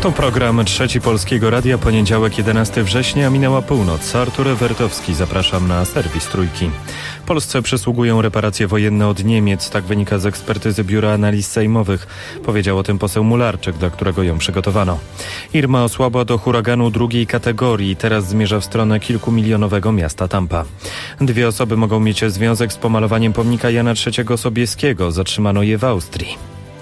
To program Trzeci Polskiego Radia, poniedziałek 11 września, minęła północ. Artur Wertowski, zapraszam na serwis Trójki. Polsce przysługują reparacje wojenne od Niemiec, tak wynika z ekspertyzy Biura Analiz Sejmowych. Powiedział o tym poseł Mularczyk, dla którego ją przygotowano. Irma osłabła do huraganu drugiej kategorii i teraz zmierza w stronę kilkumilionowego miasta Tampa. 2 osoby mogą mieć związek z pomalowaniem pomnika Jana III Sobieskiego. Zatrzymano je w Austrii.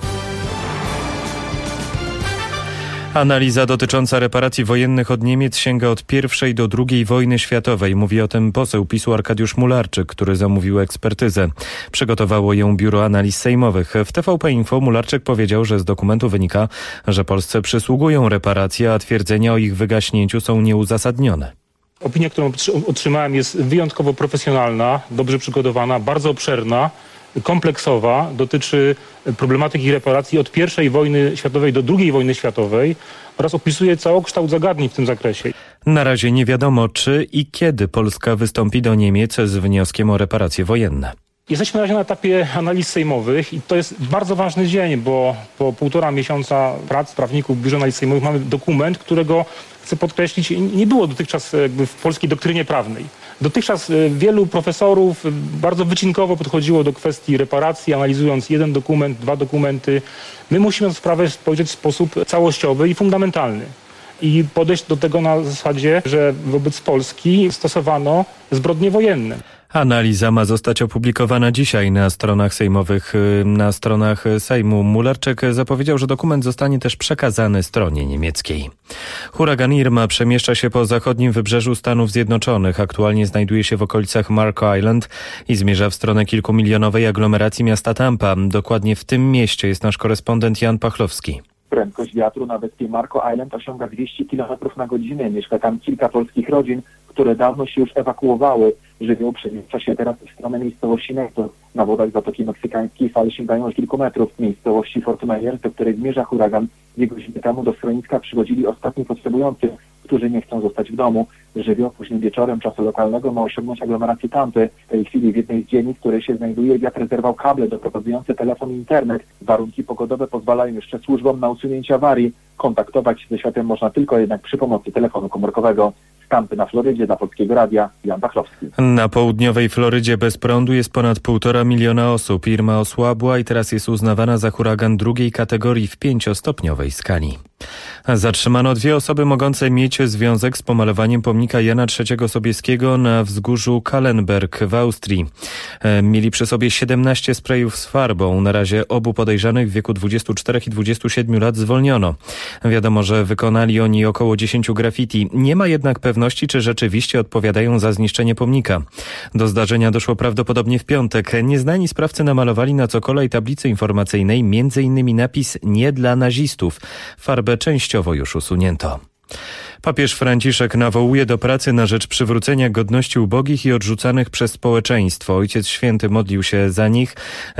Analiza dotycząca reparacji wojennych od Niemiec sięga od I do II wojny światowej. Mówi o tym poseł PiS-u Arkadiusz Mularczyk, który zamówił ekspertyzę. Przygotowało ją Biuro Analiz Sejmowych. W TVP Info Mularczyk powiedział, że z dokumentu wynika, że Polsce przysługują reparacje, a twierdzenia o ich wygaśnięciu są nieuzasadnione. Opinia, którą otrzymałem, jest wyjątkowo profesjonalna, dobrze przygotowana, bardzo obszerna, kompleksowa, dotyczy problematyki reparacji od I wojny światowej do II wojny światowej oraz opisuje całokształt zagadnień w tym zakresie. Na razie nie wiadomo, czy i kiedy Polska wystąpi do Niemiec z wnioskiem o reparacje wojenne. Jesteśmy na razie na etapie analiz sejmowych i to jest bardzo ważny dzień, bo po 1,5 miesiąca prac prawników w Biurze Analiz Sejmowych mamy dokument, którego, chcę podkreślić, nie było dotychczas w polskiej doktrynie prawnej. Dotychczas wielu profesorów bardzo wycinkowo podchodziło do kwestii reparacji, analizując jeden dokument, 2 dokumenty. My musimy na sprawę spojrzeć w sposób całościowy i fundamentalny. I podejść do tego na zasadzie, że wobec Polski stosowano zbrodnie wojenne. Analiza ma zostać opublikowana dzisiaj na stronach sejmowych, na stronach Sejmu. Mularczyk zapowiedział, że dokument zostanie też przekazany stronie niemieckiej. Huragan Irma przemieszcza się po zachodnim wybrzeżu Stanów Zjednoczonych. Aktualnie znajduje się w okolicach Marco Island i zmierza w stronę kilkumilionowej aglomeracji miasta Tampa. Dokładnie w tym mieście jest nasz korespondent Jan Pachlowski. Prędkość wiatru na wyspie Marco Island osiąga 200 km na godzinę. Mieszka tam kilka polskich rodzin, które dawno się już ewakuowały. Żywioł przemieszcza się teraz w stronę miejscowości Neto. Na wodach Zatoki Meksykańskiej fale sięgają już kilku metrów. W miejscowości Fort Myers, do której zmierza huragan, 2 godziny temu do schroniska przychodzili ostatni potrzebujący, którzy nie chcą zostać w domu. Żywioł późnym wieczorem czasu lokalnego ma osiągnąć aglomerację Tampy. W tej chwili w jednej z dzielnic, w której się znajduje, wiatr zerwał kable doprowadzające telefon i internet. Warunki pogodowe pozwalają jeszcze służbom na usunięcie awarii. Kontaktować się ze światem można tylko jednak przy pomocy telefonu komórkowego. Z Tampy na Florydzie dla Polskiego Radia Jan Pachlowski. Na południowej Florydzie bez prądu jest ponad 1,5 miliona osób. Irma osłabła i teraz jest uznawana za huragan drugiej kategorii w 5-stopniowej skali. Zatrzymano 2 osoby mogące mieć związek z pomalowaniem pomnika Jana III Sobieskiego na wzgórzu Kahlenberg w Austrii. Mieli przy sobie 17 sprayów z farbą. Na razie obu podejrzanych w wieku 24 i 27 lat zwolniono. Wiadomo, że wykonali oni około 10 graffiti. Nie ma jednak pewności, czy rzeczywiście odpowiadają za zniszczenie pomnika. Do zdarzenia doszło prawdopodobnie w piątek. Nieznani sprawcy namalowali na cokole i tablicy informacyjnej m.in. napis „Nie dla nazistów”. Farbę częściowo już usunięto. Papież Franciszek nawołuje do pracy na rzecz przywrócenia godności ubogich i odrzucanych przez społeczeństwo. Ojciec Święty modlił się za nich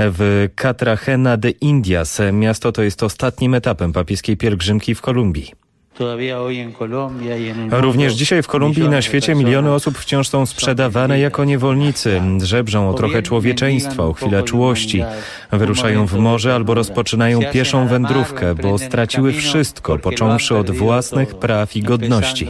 w Cartagena de Indias. Miasto to jest ostatnim etapem papieskiej pielgrzymki w Kolumbii. Również dzisiaj w Kolumbii i na świecie miliony osób wciąż są sprzedawane jako niewolnicy. Żebrzą o trochę człowieczeństwa, o chwilę czułości. Wyruszają w morze albo rozpoczynają pieszą wędrówkę, bo straciły wszystko, począwszy od własnych praw i godności.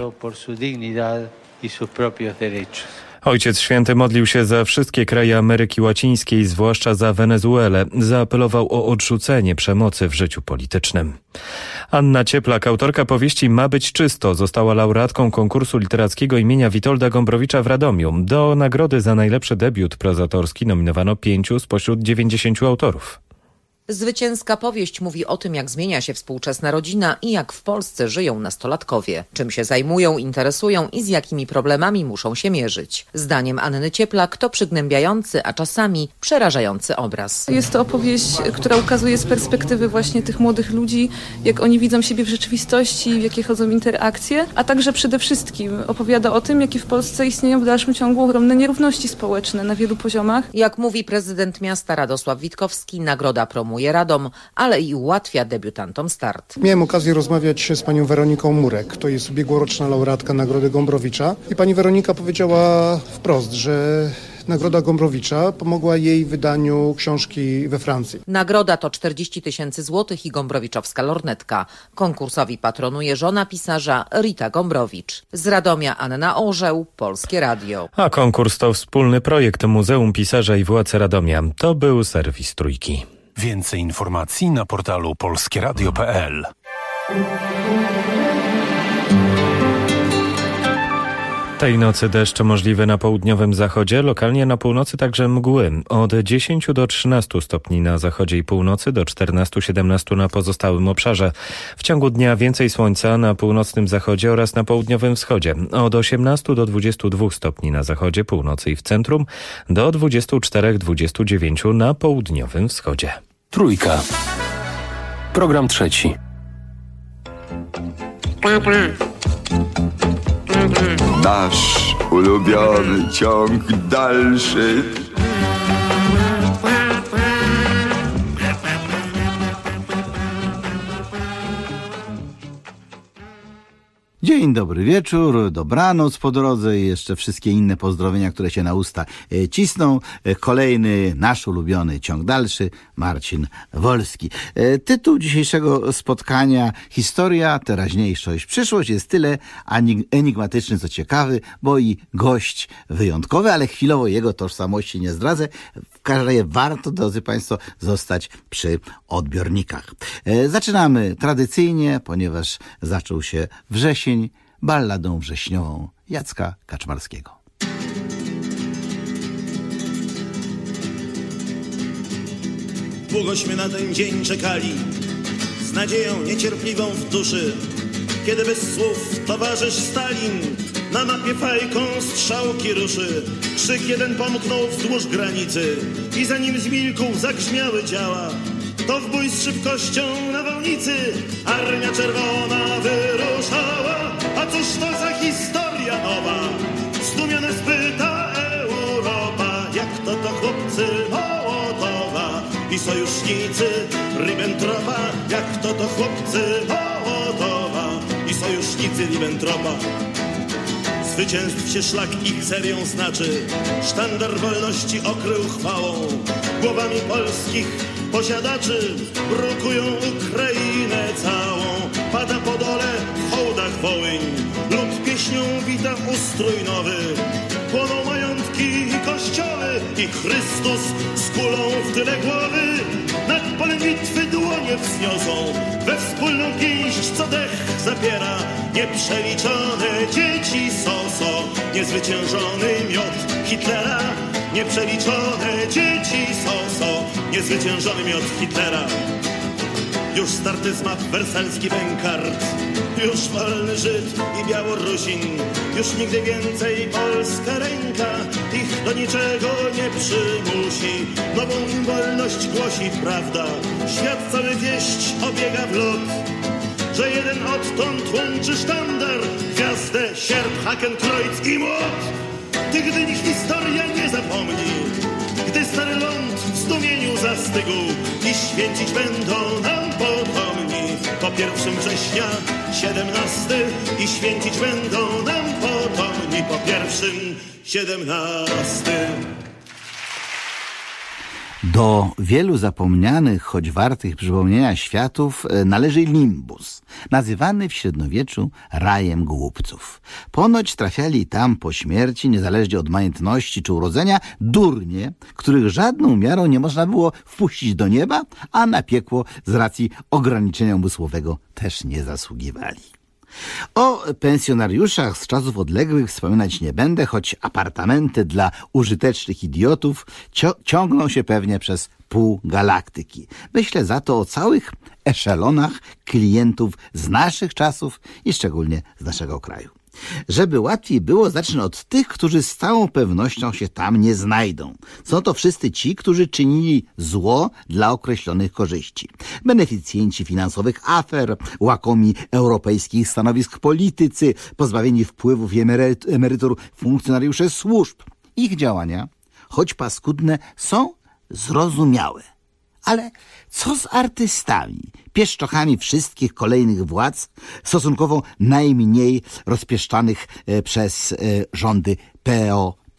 Ojciec Święty modlił się za wszystkie kraje Ameryki Łacińskiej, zwłaszcza za Wenezuelę. Zaapelował o odrzucenie przemocy w życiu politycznym. Anna Cieplak, autorka powieści Ma być czysto, została laureatką konkursu literackiego imienia Witolda Gombrowicza w Radomiu. Do nagrody za najlepszy debiut prozatorski nominowano 5 spośród 90 autorów. Zwycięska powieść mówi o tym, jak zmienia się współczesna rodzina i jak w Polsce żyją nastolatkowie. Czym się zajmują, interesują i z jakimi problemami muszą się mierzyć. Zdaniem Anny Cieplak to przygnębiający, a czasami przerażający obraz. Jest to opowieść, która ukazuje z perspektywy właśnie tych młodych ludzi, jak oni widzą siebie w rzeczywistości, w jakie chodzą interakcje, a także przede wszystkim opowiada o tym, jakie w Polsce istnieją w dalszym ciągu ogromne nierówności społeczne na wielu poziomach. Jak mówi prezydent miasta Radosław Witkowski, nagroda promuje Radom, ale i ułatwia debiutantom start. Miałem okazję rozmawiać z panią Weroniką Murek, to jest ubiegłoroczna laureatka Nagrody Gombrowicza i pani Weronika powiedziała wprost, że Nagroda Gombrowicza pomogła jej w wydaniu książki we Francji. Nagroda to 40 000 złotych i gombrowiczowska lornetka. Konkursowi patronuje żona pisarza Rita Gombrowicz. Z Radomia Anna Orzeł, Polskie Radio. A konkurs to wspólny projekt Muzeum Pisarza i Władcy Radomia. To był serwis Trójki. Więcej informacji na portalu polskieradio.pl. Tej nocy deszcz możliwy na południowym zachodzie, lokalnie na północy także mgły. Od 10 do 13 stopni na zachodzie i północy, do 14-17 na pozostałym obszarze. W ciągu dnia więcej słońca na północnym zachodzie oraz na południowym wschodzie. Od 18 do 22 stopni na zachodzie, północy i w centrum, do 24-29 na południowym wschodzie. Trójka. Program trzeci. Nasz ulubiony ciąg dalszy. Dzień dobry wieczór, dobranoc po drodze i jeszcze wszystkie inne pozdrowienia, które się na usta cisną. Kolejny nasz ulubiony ciąg dalszy, Marcin Wolski. Tytuł dzisiejszego spotkania: Historia, teraźniejszość, przyszłość. Jest tyle enigmatyczny, co ciekawy, bo i gość wyjątkowy, ale chwilowo jego tożsamości nie zdradzę. W każdym razie warto, drodzy Państwo, zostać przy odbiornikach. Zaczynamy tradycyjnie, ponieważ zaczął się wrzesień, balladą wrześniową Jacka Kaczmarskiego. Długośmy na ten dzień czekali, z nadzieją niecierpliwą w duszy, kiedy bez słów towarzysz Stalin na mapie fajką strzałki ruszy. Krzyk jeden pomknął wzdłuż granicy i zanim zmilkł zagrzmiały działa, to w bój z szybkością nawałnicy Armia Czerwona wyruszała. A cóż to za historia nowa? Zdumione spyta Europa. Jak to chłopcy Mołotowa i sojusznicy Ribbentropa? Jak to chłopcy Mołotowa i sojusznicy Ribbentropa? Zwycięstw się szlak ich serią znaczy, sztandar wolności okrył chwałą. Głowami polskich posiadaczy brukują Ukrainę całą. Pada Podole, w hołdach Wołyń, lud pieśnią wita ustrój nowy. Płoną majątki i kościoły i Chrystus z kulą w tyle głowy. Nad polem bitwy dłonie wzniosą we wspólną pięść, co dech zapiera. Nieprzeliczone dzieci Soso, niezwyciężony miot Hitlera. Nieprzeliczone dzieci Soso, niezwyciężony miot Hitlera. Już starty z map wersalski Bękart, już wolny Żyd i Białorusin. Już nigdy więcej polska ręka ich do niczego nie przymusi. Nową im wolność głosi prawda, świat cały wieść obiega w lot, że jeden odtąd łączy sztandar, gwiazdę, sierp, hakenkreuz i młot. Ty, gdy nikt historia nie zapomni, gdy stary ląd w zdumieniu zastygł i święcić będą nam potomni. Po 1 września 17 i święcić będą nam potomni po 1 17. Do wielu zapomnianych, choć wartych przypomnienia światów należy Limbus, nazywany w średniowieczu rajem głupców. Ponoć trafiali tam po śmierci, niezależnie od majątności czy urodzenia, durnie, których żadną miarą nie można było wpuścić do nieba, a na piekło z racji ograniczenia umysłowego też nie zasługiwali. O pensjonariuszach z czasów odległych wspominać nie będę, choć apartamenty dla użytecznych idiotów ciągną się pewnie przez pół galaktyki. Myślę za to o całych eszelonach klientów z naszych czasów i szczególnie z naszego kraju. Żeby łatwiej było, zacznę od tych, którzy z całą pewnością się tam nie znajdą. Są to wszyscy ci, którzy czynili zło dla określonych korzyści. Beneficjenci finansowych afer, łakomi europejskich stanowisk politycy, pozbawieni wpływów i emerytur funkcjonariusze służb. Ich działania, choć paskudne, są zrozumiałe. Ale co z artystami, pieszczochami wszystkich kolejnych władz, stosunkowo najmniej rozpieszczanych przez rządy PO,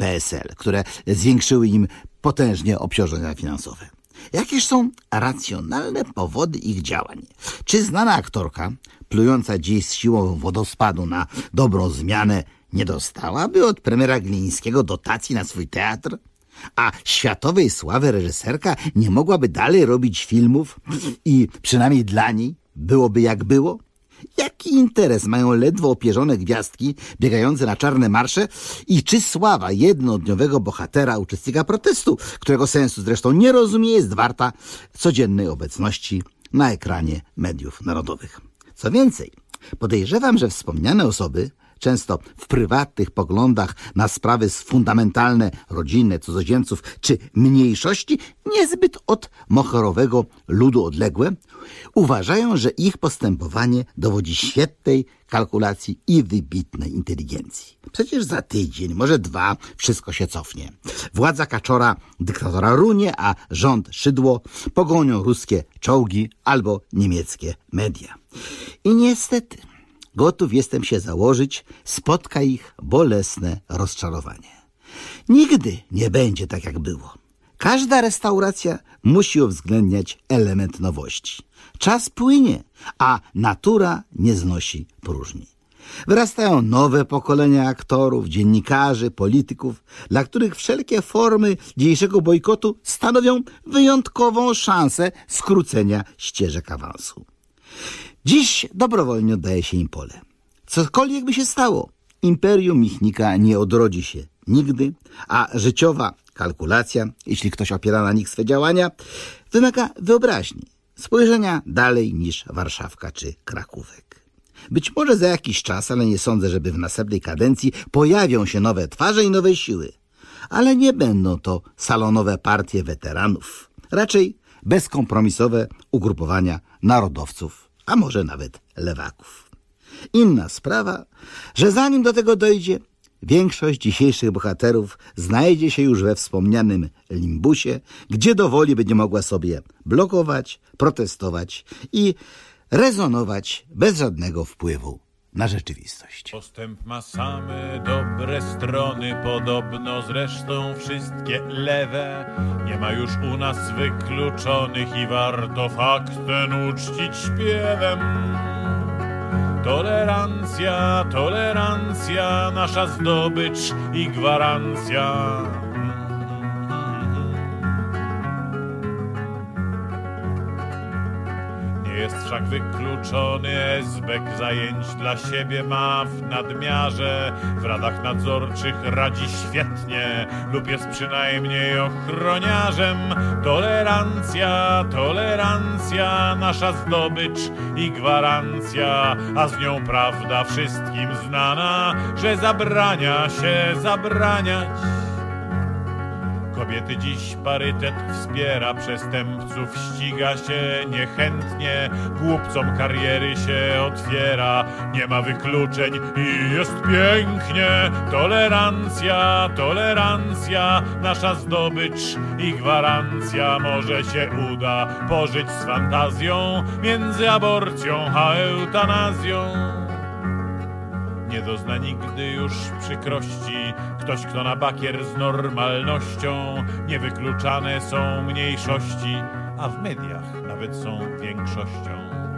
PSL, które zwiększyły im potężnie obciążenia finansowe. Jakież są racjonalne powody ich działań? Czy znana aktorka, plująca dziś z siłą wodospadu na dobrą zmianę, nie dostałaby od premiera Glińskiego dotacji na swój teatr? A światowej sławy reżyserka nie mogłaby dalej robić filmów i przynajmniej dla niej byłoby jak było? Jaki interes mają ledwo opierzone gwiazdki biegające na czarne marsze i czy sława jednodniowego bohatera, uczestnika protestu, którego sensu zresztą nie rozumie, jest warta codziennej obecności na ekranie mediów narodowych? Co więcej, podejrzewam, że wspomniane osoby, często w prywatnych poglądach na sprawy fundamentalne, rodzinne, cudzoziemców czy mniejszości, niezbyt od moherowego ludu odległe, uważają, że ich postępowanie dowodzi świetnej kalkulacji i wybitnej inteligencji. Przecież za tydzień, może 2, wszystko się cofnie. Władza Kaczora dyktatora runie, a rząd Szydło pogonią ruskie czołgi albo niemieckie media. I niestety, gotów jestem się założyć, spotka ich bolesne rozczarowanie. Nigdy nie będzie tak, jak było. Każda restauracja musi uwzględniać element nowości. Czas płynie, a natura nie znosi próżni. Wyrastają nowe pokolenia aktorów, dziennikarzy, polityków, dla których wszelkie formy dzisiejszego bojkotu stanowią wyjątkową szansę skrócenia ścieżek awansu. Dziś dobrowolnie oddaje się im pole. Cokolwiek by się stało, imperium Michnika nie odrodzi się nigdy, a życiowa kalkulacja, jeśli ktoś opiera na nich swe działania, wymaga wyobraźni, spojrzenia dalej niż Warszawka czy Krakówek. Być może za jakiś czas, ale nie sądzę, żeby w następnej kadencji pojawią się nowe twarze i nowe siły. Ale nie będą to salonowe partie weteranów. Raczej bezkompromisowe ugrupowania narodowców, a może nawet lewaków. Inna sprawa, że zanim do tego dojdzie, większość dzisiejszych bohaterów znajdzie się już we wspomnianym limbusie, gdzie do woli będzie mogła sobie blokować, protestować i rezonować bez żadnego wpływu na rzeczywistość. Postęp ma same dobre strony, podobno zresztą wszystkie lewe. Nie ma już u nas wykluczonych i warto fakt ten uczcić śpiewem. Tolerancja, tolerancja, nasza zdobycz i gwarancja. Nie jest wszak wykluczony esbek, zajęć dla siebie ma w nadmiarze. W radach nadzorczych radzi świetnie lub jest przynajmniej ochroniarzem. Tolerancja, tolerancja, nasza zdobycz i gwarancja, a z nią prawda wszystkim znana, że zabrania się zabraniać. Kobiety dziś parytet wspiera, przestępców ściga się niechętnie, głupcom kariery się otwiera, nie ma wykluczeń i jest pięknie. Tolerancja, tolerancja, nasza zdobycz i gwarancja, może się uda pożyć z fantazją między aborcją a eutanazją. Nie dozna nigdy już przykrości ktoś, kto na bakier z normalnością. Niewykluczane są mniejszości, a w mediach nawet są większością.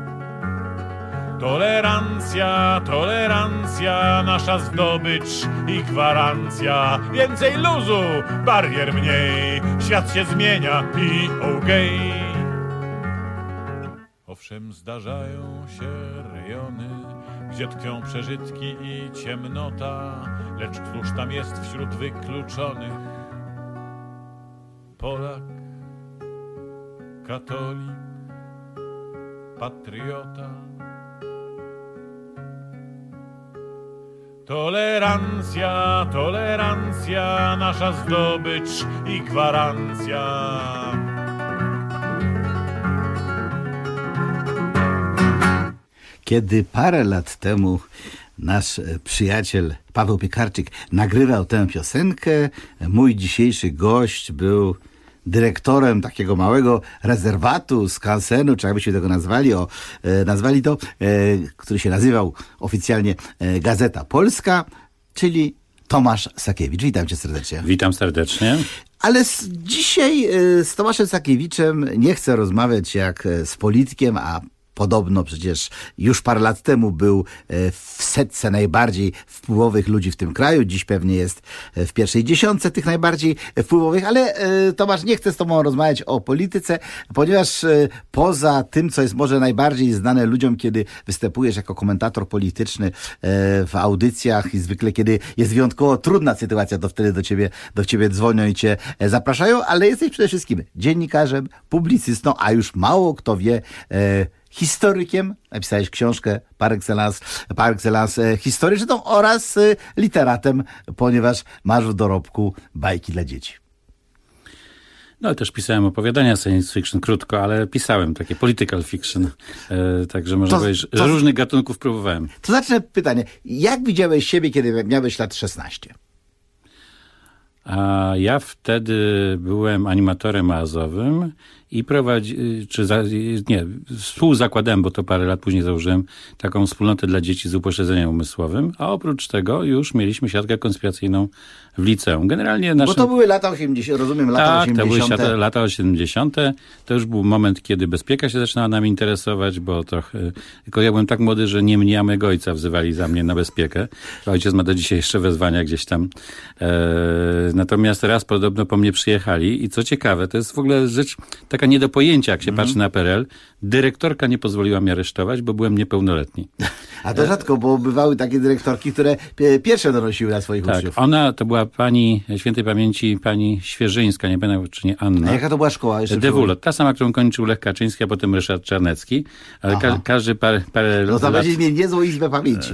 Tolerancja, tolerancja, nasza zdobycz i gwarancja. Więcej luzu, barier mniej, świat się zmienia i okej. Owszem, zdarzają się rejony, gdzie tkwią przeżytki i ciemnota, lecz któż tam jest wśród wykluczonych? Polak, katolik, patriota. Tolerancja, tolerancja, nasza zdobycz i gwarancja. Kiedy parę lat temu nasz przyjaciel Paweł Piekarczyk nagrywał tę piosenkę, mój dzisiejszy gość był dyrektorem takiego małego rezerwatu, skansenu, czy jakbyśmy tego nazwali to, który się nazywał oficjalnie Gazeta Polska, czyli Tomasz Sakiewicz. Witam cię serdecznie. Witam serdecznie. Ale dzisiaj z Tomaszem Sakiewiczem nie chcę rozmawiać jak z politykiem, a podobno przecież już parę lat temu był w setce najbardziej wpływowych ludzi w tym kraju. Dziś pewnie jest w pierwszej dziesiątce tych najbardziej wpływowych, ale Tomasz, nie chcę z tobą rozmawiać o polityce, ponieważ poza tym, co jest może najbardziej znane ludziom, kiedy występujesz jako komentator polityczny w audycjach i zwykle kiedy jest wyjątkowo trudna sytuacja, to wtedy do ciebie dzwonią i cię zapraszają, ale jesteś przede wszystkim dziennikarzem, publicystą, a już mało kto wie, historykiem, napisałeś książkę par excellence historyczną oraz literatem, ponieważ masz w dorobku bajki dla dzieci. No, też pisałem opowiadania science fiction, krótko, ale pisałem takie political fiction, także można powiedzieć, że różnych gatunków próbowałem. To zacznę pytanie, jak widziałeś siebie, kiedy miałeś lat 16? A ja wtedy byłem animatorem oazowym i współzakładałem, bo to parę lat później założyłem taką wspólnotę dla dzieci z upośledzeniem umysłowym, a oprócz tego już mieliśmy siatkę konspiracyjną w liceum. Generalnie Bo to były lata 80, rozumiem, lata 80. Tak, to były lata 70. To już był moment, kiedy bezpieka się zaczynała nami interesować, bo tylko ja byłem tak młody, że nie mnie, a mojego ojca wzywali za mnie na bezpiekę. Ojciec ma do dzisiaj jeszcze wezwania gdzieś tam. Natomiast raz podobno po mnie przyjechali i co ciekawe, to jest w ogóle rzecz taka nie do pojęcia, jak się patrzy na PRL. Dyrektorka nie pozwoliła mnie aresztować, bo byłem niepełnoletni. A to rzadko, bo bywały takie dyrektorki, które pierwsze donosiły na swoich uczniów. Ona to była pani, świętej pamięci, pani Świeżyńska, nie pamiętam, czy nie Anna. A jaka to była szkoła? Dewulot, ta sama, którą kończył Lech Kaczyński, a potem Ryszard Czarnecki. Ale każdy parę lat... No to będzie mieli niezłą izbę pamięci.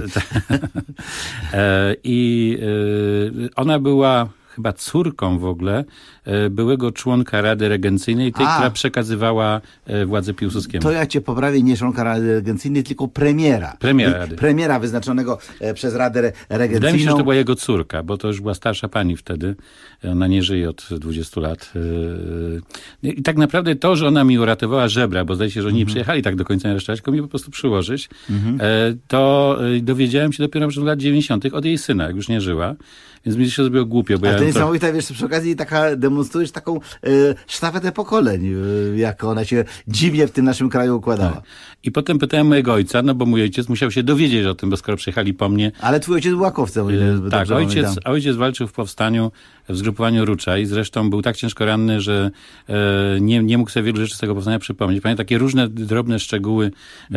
Ona była chyba córką w ogóle byłego członka Rady Regencyjnej, tej, która przekazywała władzę Piłsudskiemu. To ja cię poprawię, nie członka Rady Regencyjnej, tylko premiera. Premiera wyznaczonego przez Radę Regencyjną. Wydaje mi się, że to była jego córka, bo to już była starsza pani wtedy. Ona nie żyje od 20 lat. I tak naprawdę to, że ona mi uratowała żebra, bo zdaje się, że oni nie przyjechali tak do końca nie aresztować, tylko mi po prostu przyłożyć, to dowiedziałem się dopiero w lat 90. od jej syna, jak już nie żyła. Więc mi się zrobiło głupio. Bo to jest niesamowite, wiesz, przy okazji demonstrujesz taką sztafetę pokoleń, jak ona się dziwnie w tym naszym kraju układała. Tak. I potem pytałem mojego ojca, no bo mój ojciec musiał się dowiedzieć o tym, bo skoro przyjechali po mnie... Ale twój ojciec był łakowcem. Tak, ojciec walczył w powstaniu, w zgrupowaniu Ruczaj. Zresztą był tak ciężko ranny, że nie mógł sobie wielu rzeczy z tego powstania przypomnieć. Pamiętam takie różne drobne szczegóły.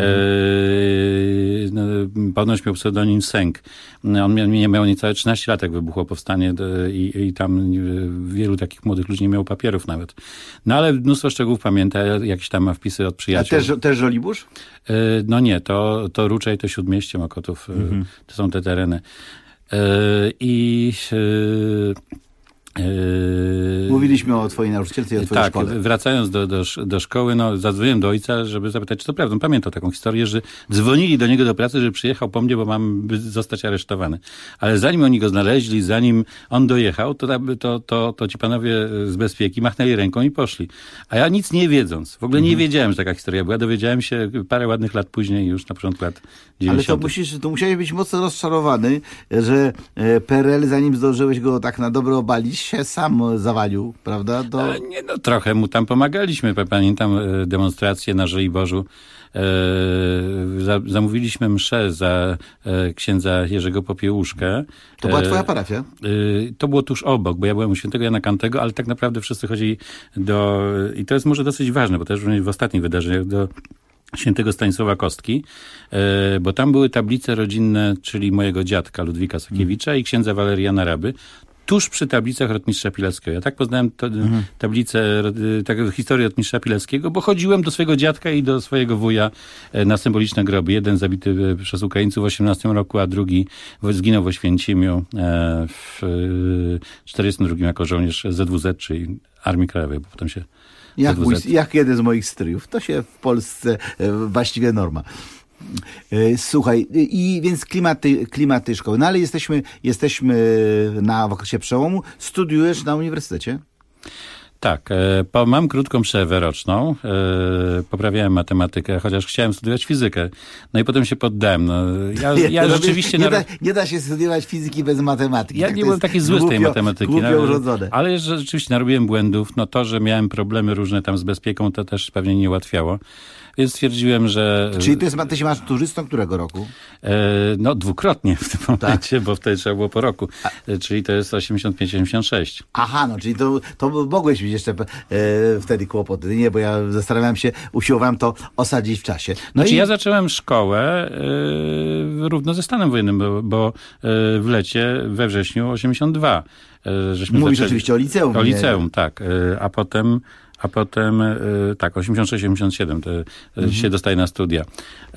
Ponoć miał pseudonim Sęk. On miał niecałe 13 lat, jak wybuchło powstanie i tam wielu takich młodych ludzi nie miało papierów nawet. No ale mnóstwo szczegółów pamięta, jakieś tam ma wpisy od przyjaciół. A też Żoliborz? No nie, to Ruczaj, to Śródmieście, Mokotów, to są te tereny. Mówiliśmy o twojej nauczycielce i o twojej szkole. Tak, wracając do szkoły, zadzwoniłem do ojca, żeby zapytać, czy to prawda. Pamiętam taką historię, że dzwonili do niego do pracy, że przyjechał po mnie, bo mam zostać aresztowany. Ale zanim oni go znaleźli, zanim on dojechał, to ci panowie z bezpieki machnęli ręką i poszli. A ja nic nie wiedząc, w ogóle nie wiedziałem, że taka historia była. Dowiedziałem się parę ładnych lat później, już na początku lat 90. Ale to musiałeś być mocno rozczarowany, że PRL, zanim zdążyłeś go tak na dobre obalić, się sam zawalił, prawda? Trochę mu tam pomagaliśmy. Pamiętam demonstrację na Żoliborzu. Zamówiliśmy mszę za księdza Jerzego Popiełuszkę. To była twoja parafia? To było tuż obok, bo ja byłem u świętego Jana Kantego, ale tak naprawdę wszyscy chodzili i to jest może dosyć ważne, bo też w ostatnich wydarzeniach do świętego Stanisława Kostki, bo tam były tablice rodzinne, czyli mojego dziadka Ludwika Sakiewicza i księdza Waleriana Raby, tuż przy tablicach rotmistrza Pileckiego. Ja tak poznałem tablicę, historię rotmistrza Pileckiego, bo chodziłem do swojego dziadka i do swojego wuja na symboliczne groby. Jeden zabity przez Ukraińców w 18 roku, a drugi zginął w Oświęcimiu w 42 jako żołnierz ZWZ, czyli Armii Krajowej, bo potem się jak jeden z moich stryjów. To się w Polsce właściwie norma. Słuchaj, i więc klimat tej szkoły. No ale jesteśmy w okresie przełomu. Studiujesz na uniwersytecie? Tak, mam krótką przerwę roczną, poprawiałem matematykę, chociaż chciałem studiować fizykę. No i potem się poddałem. No, ja rzeczywiście... Nie da się studiować fizyki bez matematyki. Ja tak, nie byłem taki zły z tej matematyki. Głupio urządzone. Ale rzeczywiście narobiłem błędów. No to, że miałem problemy różne tam z bezpieką, to też pewnie nie ułatwiało. Więc stwierdziłem, że... Czyli ty się maturystą którego roku? No dwukrotnie w tym momencie, bo wtedy trzeba było po roku. Czyli to jest 85-86. Aha, no czyli to mogłeś mieć jeszcze wtedy kłopoty. Nie, bo ja zastanawiałem się, usiłowałem to osadzić w czasie. Ja zacząłem szkołę równo ze stanem wojennym, bo w lecie, we wrześniu 82. Mówisz oczywiście o liceum. O liceum, tak. A potem 86-87 się dostaje na studia.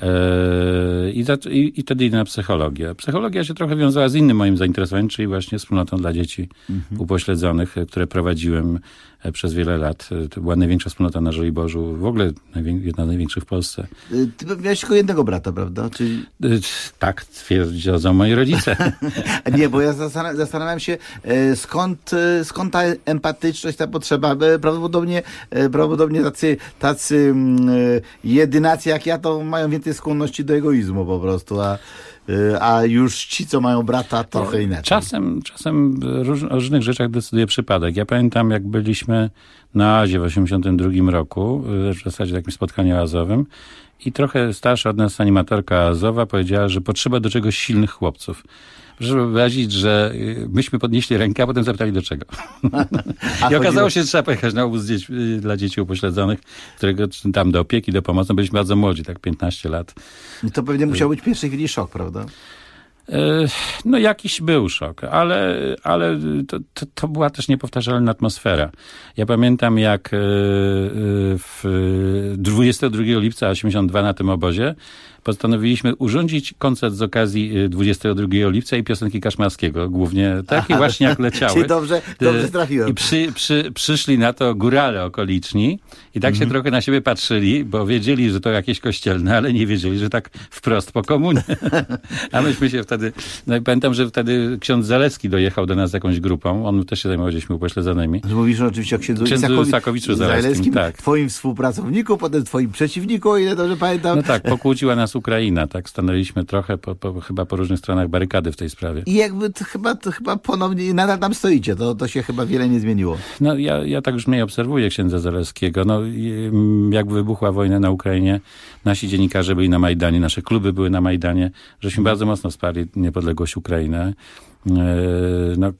I wtedy idę na psychologię. Psychologia się trochę wiązała z innym moim zainteresowaniem, czyli właśnie wspólnotą dla dzieci upośledzonych, które prowadziłem przez wiele lat. To była największa wspólnota na Żoliborzu, w ogóle jedna z największych w Polsce. Ty miałeś tylko jednego brata, prawda? Czyli... Tak, twierdzą moi rodzice. Nie, bo ja zastanawiam się, skąd ta empatyczność, ta potrzeba. Prawdopodobnie tacy jedynacy jak ja, to mają więcej skłonności do egoizmu po prostu, a już ci, co mają brata, trochę inaczej. Czasem o różnych rzeczach decyduje przypadek. Ja pamiętam, jak byliśmy na Azie w 82 roku, w zasadzie takim spotkaniu azowym, i trochę starsza od nas animatorka azowa powiedziała, że potrzeba do czegoś silnych chłopców. Proszę wyobrazić, że myśmy podnieśli rękę, a potem zapytali do czego. I okazało się, że trzeba pojechać na obóz dla dzieci upośledzonych, którego tam do opieki, do pomocy. Byliśmy bardzo młodzi, tak 15 lat. I to pewnie musiał być w pierwszej chwili szok, prawda? No jakiś był szok, ale to była też niepowtarzalna atmosfera. Ja pamiętam, jak 22 lipca 82 na tym obozie postanowiliśmy urządzić koncert z okazji 22 lipca i piosenki Kaszmarskiego, głównie takie właśnie jak leciały. Czyli dobrze trafiłem. I przyszli na to górale okoliczni i tak się trochę na siebie patrzyli, bo wiedzieli, że to jakieś kościelne, ale nie wiedzieli, że tak wprost po komunie. A myśmy się wtedy, pamiętam, że wtedy ksiądz Zalewski dojechał do nas z jakąś grupą, on też się zajmował dziećmi upośledzonymi. Mówisz oczywiście o księdzu Isakowiczu Zalewskim, tak. Twoim współpracowniku, potem twoim przeciwniku, o ile dobrze pamiętam. No tak, pokłóciła nas Ukraina, tak, stanęliśmy trochę chyba po różnych stronach barykady w tej sprawie. I jakby to chyba ponownie, nadal tam stoicie, to się chyba wiele nie zmieniło. No ja tak już mniej obserwuję księdza Zalewskiego. No jak wybuchła wojna na Ukrainie, nasi dziennikarze byli na Majdanie, nasze kluby były na Majdanie, żeśmy bardzo mocno wsparli niepodległość Ukrainy. No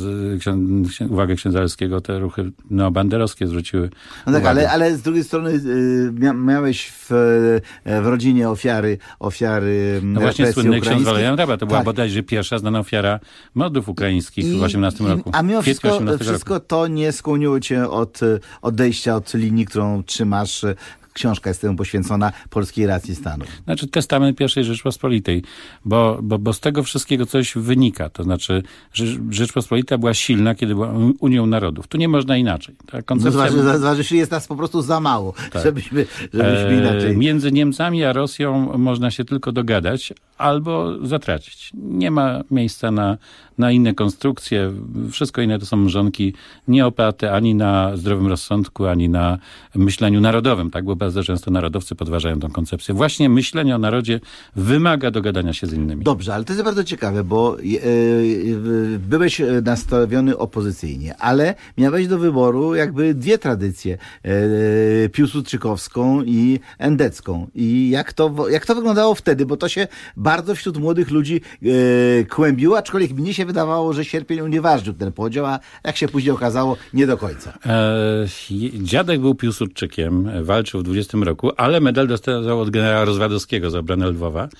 uwagę księdza Zalewskiego te ruchy neobanderowskie zwróciły. No tak, ale z drugiej strony miałeś w rodzinie ofiary no właśnie słynny ksiądz Walejan Raba, to była bodajże pierwsza znana ofiara mordów ukraińskich w 18 roku. A mimo wszystko to nie skłoniło cię od odejścia od linii, którą trzymasz. Książka jest temu poświęcona polskiej racji stanu. Znaczy testament I Rzeczpospolitej, bo z tego wszystkiego coś wynika. To znaczy, że Rzeczpospolita była silna, kiedy była Unią Narodów. Tu nie można inaczej. Ta koncepcja... Zważy, jest nas po prostu za mało, tak. żebyśmy inaczej... Między Niemcami a Rosją można się tylko dogadać albo zatracić. Nie ma miejsca na inne konstrukcje. Wszystko inne to są mrzonki nie oparte ani na zdrowym rozsądku, ani na myśleniu narodowym. Tak, bo bardzo często narodowcy podważają tą koncepcję. Właśnie myślenie o narodzie wymaga dogadania się z innymi. Dobrze, ale to jest bardzo ciekawe, bo byłeś nastawiony opozycyjnie, ale miałeś do wyboru jakby dwie tradycje. Piłsudczykowską i endecką. I jak to wyglądało wtedy? Bo to się bardzo wśród młodych ludzi kłębiło, aczkolwiek mnie się wydawało, że Sierpień unieważnił ten podział, a jak się później okazało, nie do końca. Dziadek był Piłsudczykiem, walczył w 20 roku, ale medal dostał od generała Rozwadowskiego za obronę Lwowa.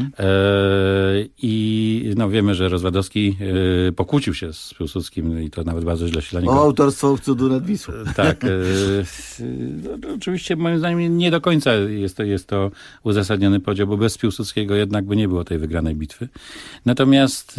I no wiemy, że Rozwadowski pokłócił się z Piłsudskim i to nawet bardzo źle się dla niego... O autorstwo Cudu nad Wisłą. Tak. Oczywiście moim zdaniem nie do końca jest to uzasadniony podział, bo bez Piłsudskiego jednak by nie było tej wygranej bitwy. Natomiast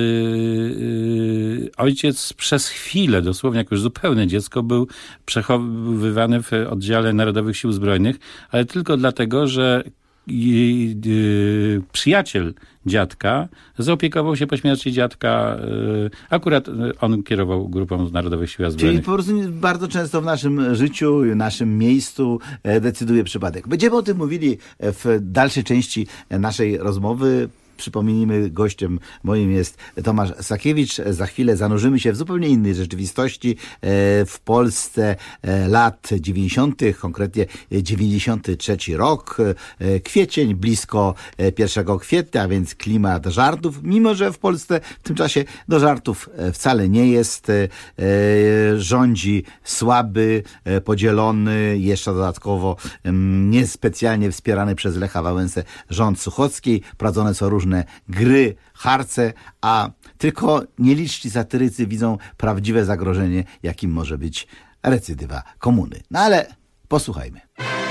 ojciec przez chwilę, dosłownie jak już zupełne dziecko, był przechowywany w oddziale Narodowych Sił Zbrojnych, ale tylko dlatego, że przyjaciel dziadka zaopiekował się po śmierci dziadka. Akurat on kierował grupą Narodowych Sił Zbrojnych. Czyli po prostu bardzo często w naszym życiu, w naszym miejscu decyduje przypadek. Będziemy o tym mówili w dalszej części naszej rozmowy. Przypomnijmy, gościem moim jest Tomasz Sakiewicz. Za chwilę zanurzymy się w zupełnie innej rzeczywistości. W Polsce lat 90., konkretnie 93 rok, kwiecień, blisko 1 kwietnia, a więc klimat żartów, mimo że w Polsce w tym czasie do żartów wcale nie jest. Rządzi słaby, podzielony, jeszcze dodatkowo niespecjalnie wspierany przez Lecha Wałęsę rząd Suchockiej. Prowadzone są różne gry, harce, a tylko nieliczni satyrycy widzą prawdziwe zagrożenie, jakim może być recydywa komuny. No ale posłuchajmy.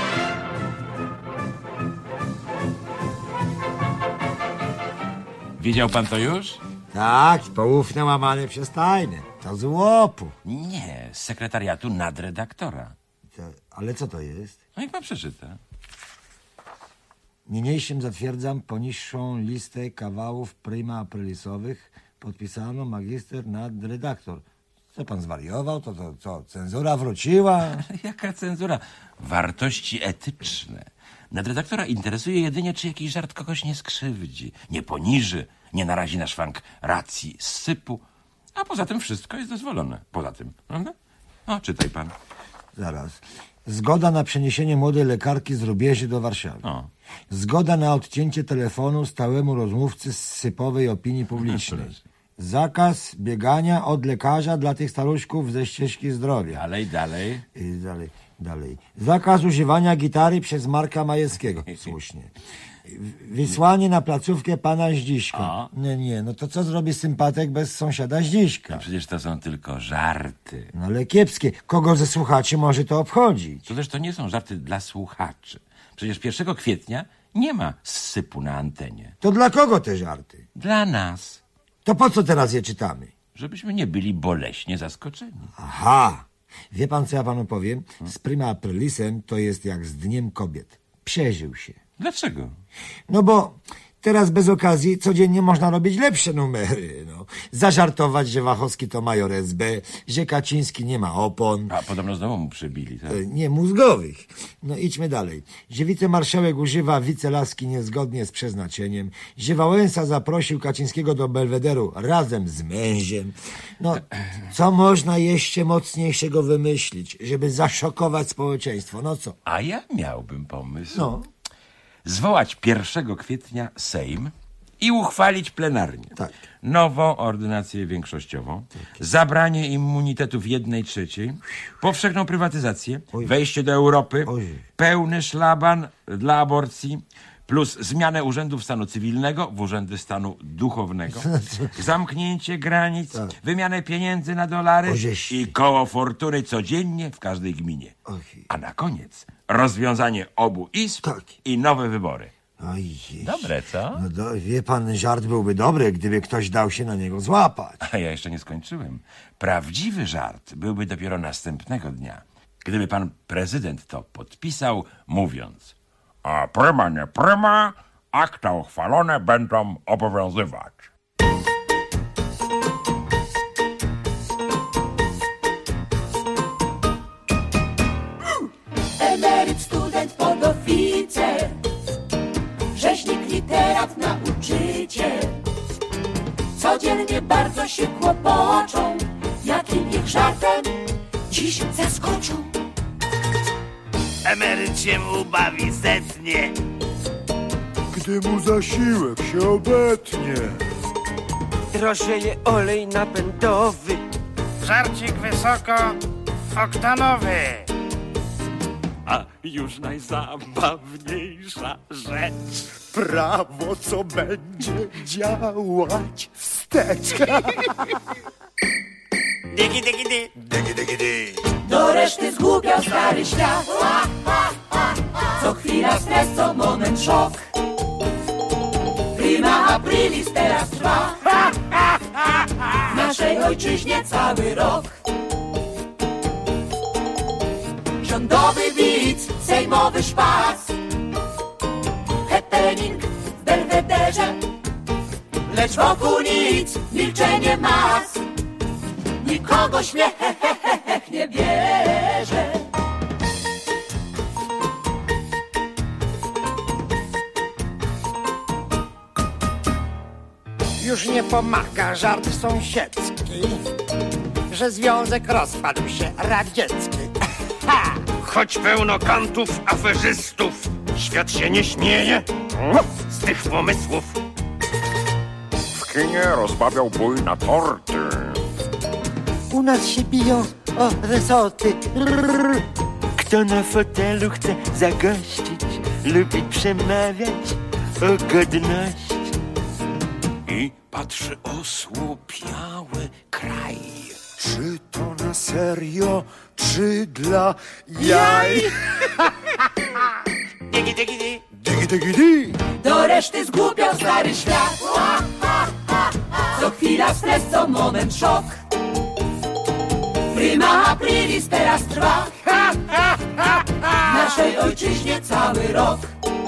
Widział pan to już? Tak, poufne łamane przez tajne. To z łopu. Nie, z sekretariatu nadredaktora. Ale co to jest? No niech pan przeczyta. Niniejszym zatwierdzam poniższą listę kawałów prima aprilisowych. Podpisano magister nadredaktor. Co pan zwariował? To co? Cenzura wróciła? Jaka cenzura? Wartości etyczne. Nadredaktora interesuje jedynie, czy jakiś żart kogoś nie skrzywdzi, nie poniży, nie narazi na szwank racji sypu. A poza tym wszystko jest dozwolone. Poza tym, prawda? O, czytaj pan. Zaraz. Zgoda na przeniesienie młodej lekarki z Rubieży do Warszawy. O. Zgoda na odcięcie telefonu stałemu rozmówcy z sypowej opinii publicznej. Zakaz biegania od lekarza dla tych staruszków ze ścieżki zdrowia. Dalej. Zakaz używania gitary przez Marka Majewskiego. Słusznie. Wysłanie na placówkę pana Zdziśka. Nie, no to co zrobi sympatek bez sąsiada Zdziśka? No przecież to są tylko żarty. No ale kiepskie. Kogo ze słuchaczy może to obchodzić? To też to nie są żarty dla słuchaczy. Przecież 1 kwietnia nie ma sypu na antenie. To dla kogo te żarty? Dla nas. To po co teraz je czytamy? Żebyśmy nie byli boleśnie zaskoczeni. Aha. Wie pan, co ja panu powiem? Z prima aprilisem to jest jak z Dniem Kobiet. Przeżył się. Dlaczego? No bo teraz bez okazji codziennie można robić lepsze numery. No. Zażartować, że Wachowski to major SB, że Kaczyński nie ma opon. A podobno znowu mu przebili, tak? Nie, mózgowych. No idźmy dalej. Że wicemarszałek używa wicelaski niezgodnie z przeznaczeniem, że Wałęsa zaprosił Kaczyńskiego do Belwederu razem z mężem. No, co można jeszcze mocniejszego wymyślić, żeby zaszokować społeczeństwo? No co? A ja miałbym pomysł. No. Zwołać 1 kwietnia Sejm i uchwalić plenarnie tak. Nową ordynację większościową, zabranie immunitetów 1/3, powszechną prywatyzację, wejście do Europy, pełny szlaban dla aborcji, plus zmianę urzędów stanu cywilnego w urzędy stanu duchownego, zamknięcie granic, wymianę pieniędzy na dolary i koło fortuny codziennie w każdej gminie. A na koniec rozwiązanie obu izb i nowe wybory. Dobre, co? No wie pan, żart byłby dobry, gdyby ktoś dał się na niego złapać. A ja jeszcze nie skończyłem. Prawdziwy żart byłby dopiero następnego dnia, gdyby pan prezydent to podpisał, mówiąc: a prima nie prima, akta uchwalone będą obowiązywać. Emeryt, student, podoficer, rzeźnik, literat, nauczyciel. Codziennie bardzo się kłopoczą, jakim ich żartem dziś zaskoczą. Emeryt się mu bawi setnie, gdy mu zasiłek się obetnie. Drożeje olej napędowy, żarcik wysoko oktanowy. A już najzabawniejsza rzecz, prawo, co będzie działać wstecz. Digi, digi, di. Digi, digi, di. Do reszty zgłupiał stary świat. Co chwila stres, co moment szok. Prima aprilis teraz trwa. W naszej ojczyźnie cały rok. Rządowy widz, sejmowy szpac. lecz wokół nic, milczenie mas. Nikogo śmiech nie bierze. Już nie pomaga żart sąsiedzki, że związek rozpadł się radziecki. Ha! Choć pełno kantów, aferzystów, świat się nie śmieje z tych pomysłów. W kinie rozbawiał bój na torty. U nas się biją o resorty. Kto na fotelu chce zagościć, lubi przemawiać o godności. I patrzy osłupiały kraj. Czy to na serio, czy dla jaj? Digi, digi, di. Digi, digi, di. Do reszty zgłupiał stary świat. Co chwila stres, co moment szok. Prima aprilis teraz trwa. W naszej ojczyźnie cały rok.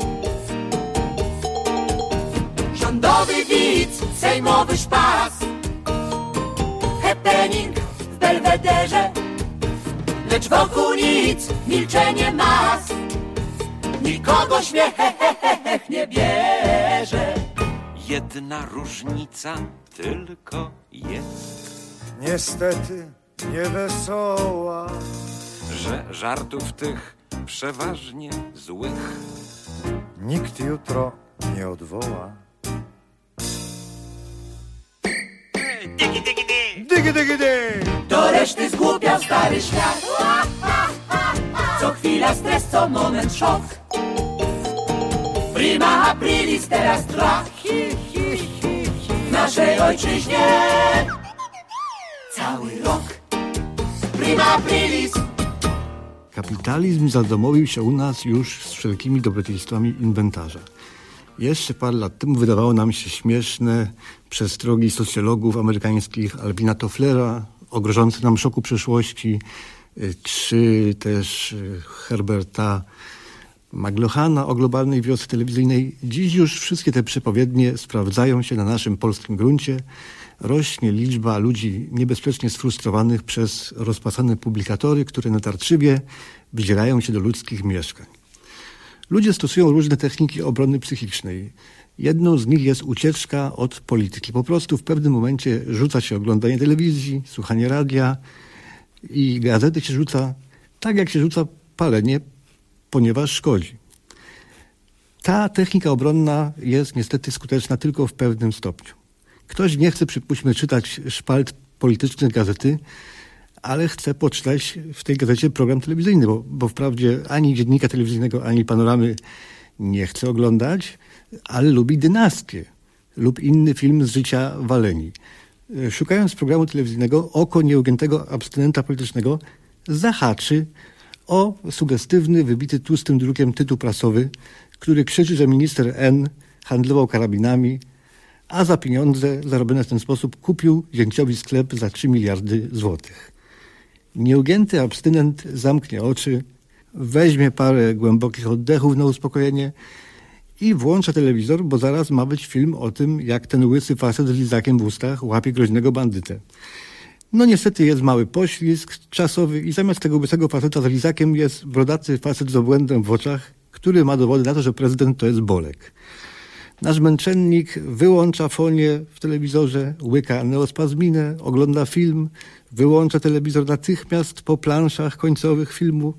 Rządowy widz, sejmowy szpas. Happening w Belwederze. Lecz wokół nic, milczenie mas. Nikogo śmiech nie bierze. Jedna różnica tylko jest. Niestety niewesoła, że żartów tych przeważnie złych nikt jutro nie odwoła. Digi, digi, di. Digi, digi, di. Do reszty zgłupiał stary świat. Co chwila stres, co moment szok. Prima aprilis teraz trwa. W naszej ojczyźnie cały rok. Prima aprilis. Kapitalizm zadomowił się u nas już z wszelkimi dobrodziejstwami inwentarza. Jeszcze parę lat temu wydawało nam się śmieszne przestrogi socjologów amerykańskich Alvina Tofflera o grożącym nam szoku przyszłości, czy też Herberta Maglohana o globalnej wiosce telewizyjnej. Dziś już wszystkie te przepowiednie sprawdzają się na naszym polskim gruncie. Rośnie liczba ludzi niebezpiecznie sfrustrowanych przez rozpasane publikatory, które natarczywie wdzierają się do ludzkich mieszkań. Ludzie stosują różne techniki obrony psychicznej. Jedną z nich jest ucieczka od polityki. Po prostu w pewnym momencie rzuca się oglądanie telewizji, słuchanie radia i gazety się rzuca tak, jak się rzuca palenie, ponieważ szkodzi. Ta technika obronna jest niestety skuteczna tylko w pewnym stopniu. Ktoś nie chce, przypuśćmy, czytać szpalt politycznych gazety, ale chce poczytać w tej gazecie program telewizyjny, bo wprawdzie ani dziennika telewizyjnego, ani panoramy nie chce oglądać, ale lubi Dynastię lub inny film z życia Waleni. Szukając programu telewizyjnego, oko nieugiętego abstynenta politycznego zahaczy o sugestywny, wybity tłustym drukiem tytuł prasowy, który krzyczy, że minister N handlował karabinami, a za pieniądze zarobione w ten sposób kupił zięciowi sklep za 3 miliardy złotych. Nieugięty abstynent zamknie oczy, weźmie parę głębokich oddechów na uspokojenie i włącza telewizor, bo zaraz ma być film o tym, jak ten łysy facet z lizakiem w ustach łapie groźnego bandytę. No niestety jest mały poślizg czasowy i zamiast tego łysego faceta z lizakiem jest brodaty facet z obłędem w oczach, który ma dowody na to, że prezydent to jest Bolek. Nasz męczennik wyłącza fonię w telewizorze, łyka neospazminę, ogląda film, wyłącza telewizor natychmiast po planszach końcowych filmu,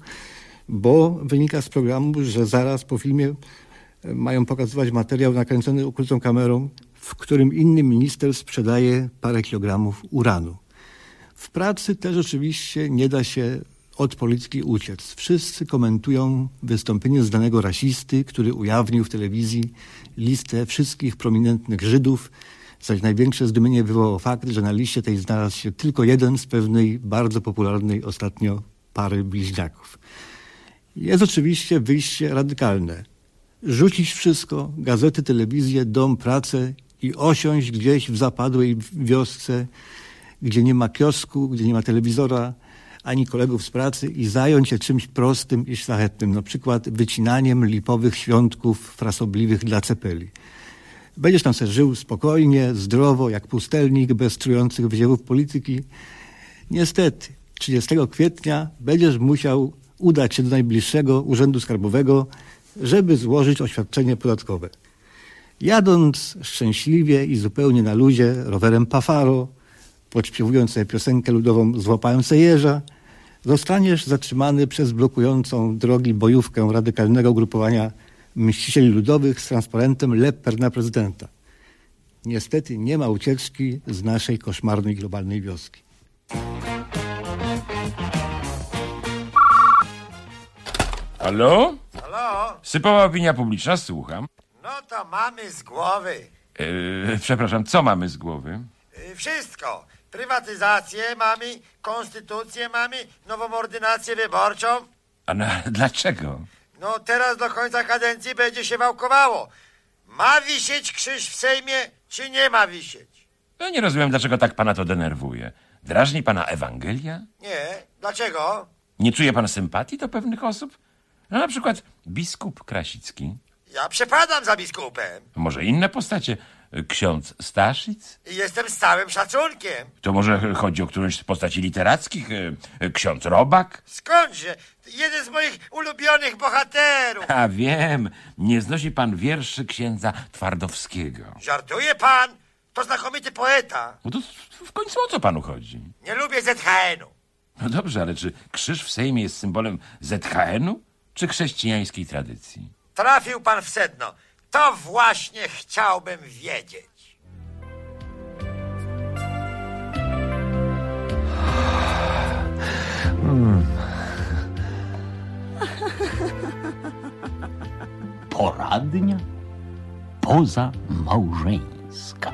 bo wynika z programu, że zaraz po filmie mają pokazywać materiał nakręcony ukrytą kamerą, w którym inny minister sprzedaje parę kilogramów uranu. W pracy też oczywiście nie da się od polityki uciec. Wszyscy komentują wystąpienie znanego rasisty, który ujawnił w telewizji listę wszystkich prominentnych Żydów, zaś największe zdumienie wywołał fakt, że na liście tej znalazł się tylko jeden z pewnej bardzo popularnej ostatnio pary bliźniaków. Jest oczywiście wyjście radykalne. Rzucić wszystko, gazety, telewizję, dom, pracę i osiąść gdzieś w zapadłej wiosce, gdzie nie ma kiosku, gdzie nie ma telewizora, ani kolegów z pracy i zająć się czymś prostym i szlachetnym, na przykład wycinaniem lipowych świątków frasobliwych dla cepeli. Będziesz tam sobie żył spokojnie, zdrowo, jak pustelnik, bez trujących wyziewów polityki. Niestety, 30 kwietnia będziesz musiał udać się do najbliższego urzędu skarbowego, żeby złożyć oświadczenie podatkowe. Jadąc szczęśliwie i zupełnie na luzie rowerem Pafaro, podśpiewując sobie piosenkę ludową "Złapałem se jeża", zostaniesz zatrzymany przez blokującą drogi bojówkę radykalnego ugrupowania Mścicieli Ludowych z transparentem "Lepper na prezydenta". Niestety nie ma ucieczki z naszej koszmarnej globalnej wioski. Halo? Halo? Sypowa opinia publiczna, słucham. No to mamy z głowy. Przepraszam, co mamy z głowy? Wszystko. Prywatyzację mamy, konstytucję mamy, nową ordynację wyborczą. A dlaczego? No teraz do końca kadencji będzie się wałkowało. Ma wisieć krzyż w Sejmie, czy nie ma wisieć? Ja nie rozumiem, dlaczego tak pana to denerwuje. Drażni pana Ewangelia? Nie. Dlaczego? Nie czuje pan sympatii do pewnych osób? No na przykład biskup Krasicki. Ja przepadam za biskupem. Może inne postacie? Ksiądz Staszic? I jestem z całym szacunkiem. To może chodzi o którąś z postaci literackich? Ksiądz Robak? Skądże? Jeden z moich ulubionych bohaterów. A wiem, nie znosi pan wierszy księdza Twardowskiego. Żartuje pan? To znakomity poeta. No to w końcu o co panu chodzi? Nie lubię ZHN-u. No dobrze, ale czy krzyż w Sejmie jest symbolem ZHN-u, czy chrześcijańskiej tradycji? Trafił pan w sedno. To właśnie chciałbym wiedzieć. Poradnia pozamałżeńska.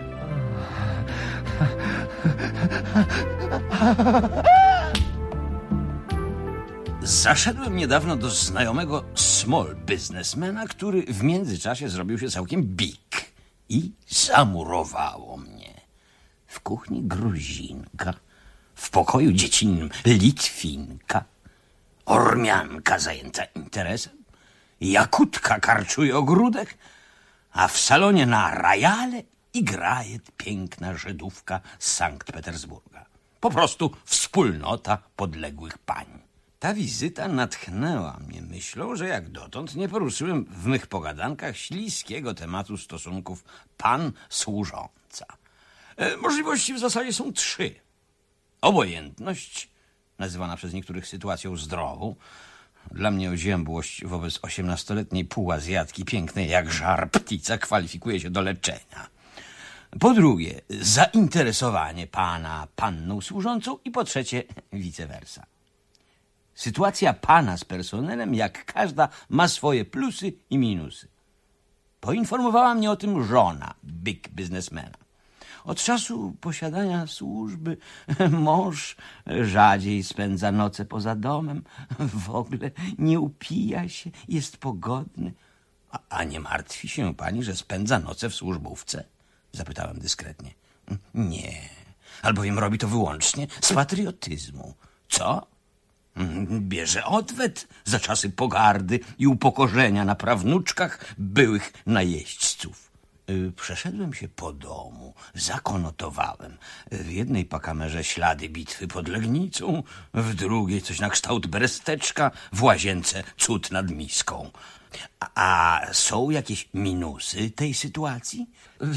Zaszedłem niedawno do znajomego small businessmana, który w międzyczasie zrobił się całkiem big i zamurowało mnie. W kuchni Gruzinka, w pokoju dziecinnym Litwinka, Ormianka zajęta interesem, Jakutka karczuje ogródek, a w salonie na rajale igraje piękna Żydówka z Sankt Petersburga. Po prostu wspólnota podległych pań. Ta wizyta natchnęła mnie myślą, że jak dotąd nie poruszyłem w mych pogadankach śliskiego tematu stosunków pan-służąca. Możliwości w zasadzie są 3. Obojętność, nazywana przez niektórych sytuacją zdrową. Dla mnie oziębłość wobec 18-letniej półazjatki pięknej jak żar ptica kwalifikuje się do leczenia. Po drugie, zainteresowanie pana panną służącą i po trzecie, vice versa. Sytuacja pana z personelem, jak każda, ma swoje plusy i minusy. Poinformowała mnie o tym żona big businessmana. Od czasu posiadania służby mąż rzadziej spędza noce poza domem, w ogóle nie upija się, jest pogodny. A nie martwi się pani, że spędza noce w służbówce? Zapytałem dyskretnie. Nie, albowiem robi to wyłącznie z patriotyzmu. Co? Bierze odwet za czasy pogardy i upokorzenia na prawnuczkach byłych najeźdźców. Przeszedłem się po domu, zakonotowałem. W jednej pakamerze ślady bitwy pod Legnicą, w drugiej coś na kształt beresteczka, w łazience cud nad miską. A są jakieś minusy tej sytuacji?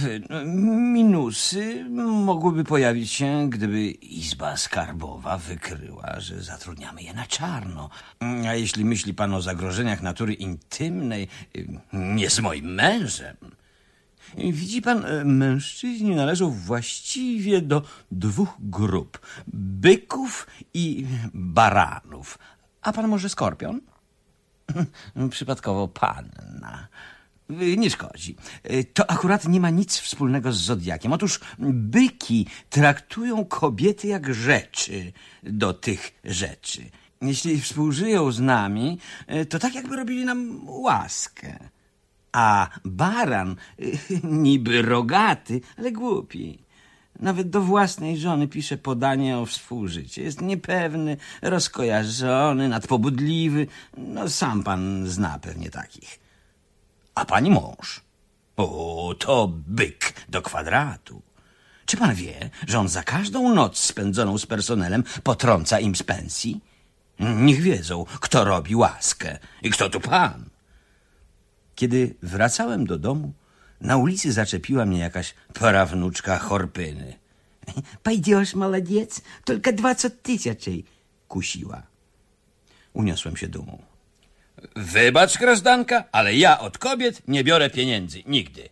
Minusy mogłyby pojawić się, gdyby Izba Skarbowa wykryła, że zatrudniamy je na czarno. A jeśli myśli pan o zagrożeniach natury intymnej, nie z moim mężem. Widzi pan, mężczyźni należą właściwie do 2 grup. Byków i baranów. A pan może skorpion? Przypadkowo panna. Nie szkodzi. To akurat nie ma nic wspólnego z zodiakiem. Otóż byki traktują kobiety jak rzeczy do tych rzeczy. Jeśli współżyją z nami, to tak jakby robili nam łaskę. A baran, niby rogaty, ale głupi. Nawet do własnej żony pisze podanie o współżycie. Jest niepewny, rozkojarzony, nadpobudliwy. No sam pan zna pewnie takich. A pani mąż O, to byk do kwadratu. Czy pan wie, że on za każdą noc spędzoną z personelem potrąca im z pensji? Niech wiedzą, kto robi łaskę i kto tu pan. Kiedy wracałem do domu, na ulicy zaczepiła mnie jakaś prawnuczka Chorpyny. Pойдешь, молодец, tylko 20 000, kusiła. Uniosłem się dumą. Wybacz, grozdanka, ale ja od kobiet nie biorę pieniędzy. Nigdy.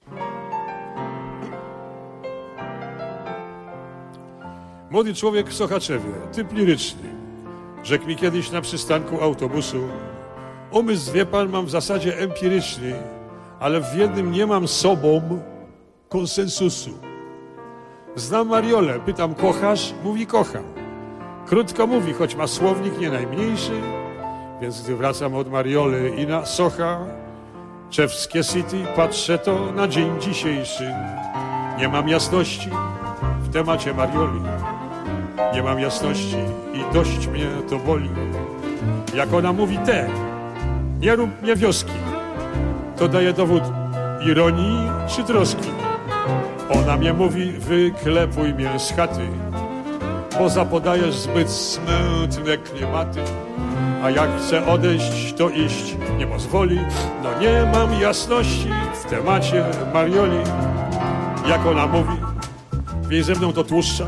Młody człowiek w Sochaczewie, typ liryczny. Rzekł mi kiedyś na przystanku autobusu: umysł, wie pan, mam w zasadzie empiryczny, ale w jednym nie mam sobą konsensusu. Znam Mariolę, pytam: kochasz? Mówi: kocham. Krótko mówi, choć ma słownik nie najmniejszy, więc gdy wracam od Marioli i na Sochaczewskie City, patrzę to na dzień dzisiejszy. Nie mam jasności w temacie Marioli. Nie mam jasności i dość mnie to boli. Jak ona mówi nie rób mnie wioski, to daje dowód ironii czy troski. Ona mnie mówi: wyklepuj mnie z chaty, bo zapodajesz zbyt smętne klimaty. A jak chcę odejść, to iść nie pozwoli. No nie mam jasności w temacie Marioli. Jak ona mówi, wiej ze mną to tłuszcza,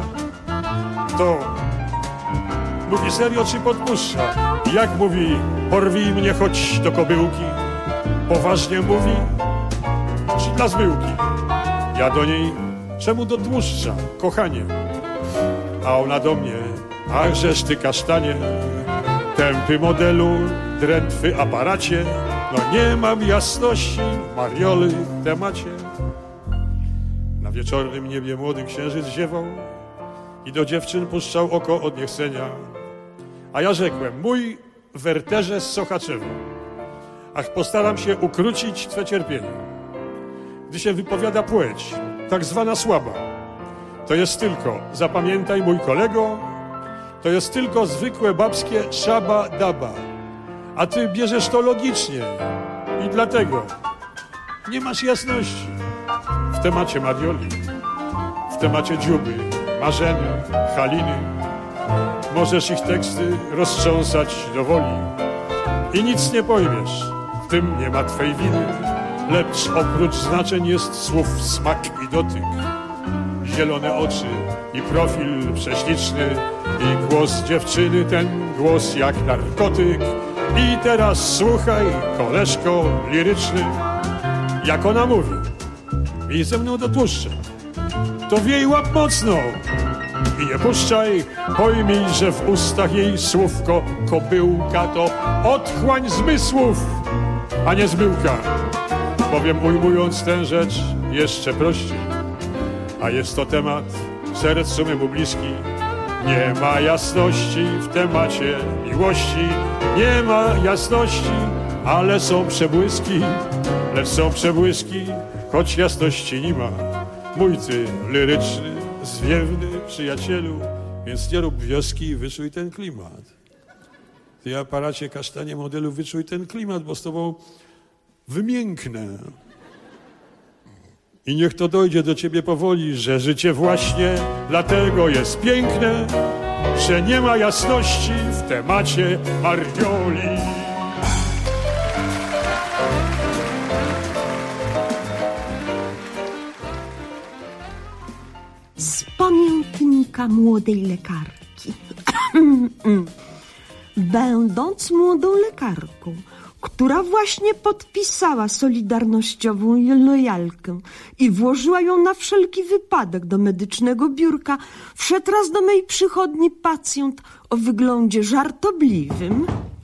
to mówi serio czy podpuszcza? Jak mówi, porwij mnie choć do kobyłki, poważnie mówi czy dla zmyłki? Ja do niej: czemu do tłuszcza, kochanie? A ona do mnie: achżeż ty kasztanie, tępy modelu, drętwy aparacie. No nie mam jasności Marioli w temacie. Na wieczornym niebie młody księżyc ziewał i do dziewczyn puszczał oko od niechcenia. A ja rzekłem: mój Werterze z Sochaczewa, ach, postaram się ukrócić twe cierpienie. Gdy się wypowiada płeć, tak zwana słaba, to jest tylko, zapamiętaj mój kolego, to jest tylko zwykłe babskie szaba daba. A ty bierzesz to logicznie i dlatego nie masz jasności w temacie Marioli, w temacie Dziuby, Marzeny, Haliny. Możesz ich teksty roztrząsać do woli i nic nie pojmiesz, w tym nie ma twej winy, lecz oprócz znaczeń jest słów smak i dotyk, zielone oczy i profil prześliczny i głos dziewczyny, ten głos jak narkotyk. I teraz słuchaj, koleżko liryczny, jak ona mówi: miej ze mną do tłuszcza, to wiej łap mocno i nie puszczaj. Pojmij, że w ustach jej słówko kobyłka to otchłań zmysłów, a nie zmyłka. Bowiem ujmując tę rzecz jeszcze prościej, a jest to temat sercu memu bliski. Nie ma jasności w temacie miłości, nie ma jasności, ale są przebłyski, lecz są przebłyski, choć jasności nie ma. Mój ty liryczny, zwiewny przyjacielu, więc nie rób wioski, wyczuj ten klimat. Ty, aparacie kasztanie modelu, wyczuj ten klimat, bo z tobą wymięknę. I niech to dojdzie do ciebie powoli, że życie właśnie dlatego jest piękne, że nie ma jasności w temacie Marioli. Z pamiętnika młodej lekarki. Będąc młodą lekarką, która właśnie podpisała solidarnościową lojalkę i włożyła ją na wszelki wypadek do medycznego biurka, wszedł raz do mej przychodni pacjent o wyglądzie żartobliwym.